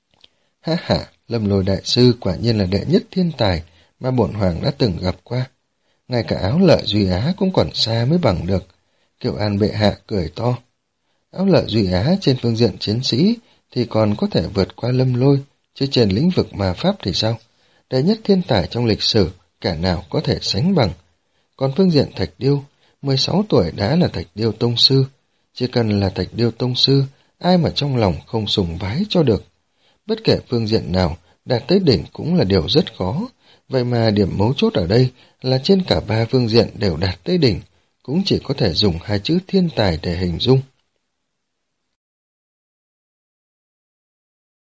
Ha ha, Lâm Lôi đại sư quả nhiên là đệ nhất thiên tài mà bổn hoàng đã từng gặp qua. ngay cả Áo Lợi Duy Á cũng còn xa mới bằng được. Kiều An bệ hạ cười to. Áo Lợi Duy Á trên phương diện chiến sĩ thì còn có thể vượt qua Lâm Lôi, chứ trên lĩnh vực ma pháp thì sao? Đệ nhất thiên tài trong lịch sử, cả nào có thể sánh bằng. Còn phương diện Thạch Điêu, mười sáu tuổi đã là Thạch Điêu tông sư. Chỉ cần là Thạch Điêu tông sư, ai mà trong lòng không sùng bái cho được. Bất kể phương diện nào, đạt tới đỉnh cũng là điều rất khó. Vậy mà điểm mấu chốt ở đây là trên cả ba phương diện đều đạt tới đỉnh, cũng chỉ có thể dùng hai chữ thiên tài để hình dung.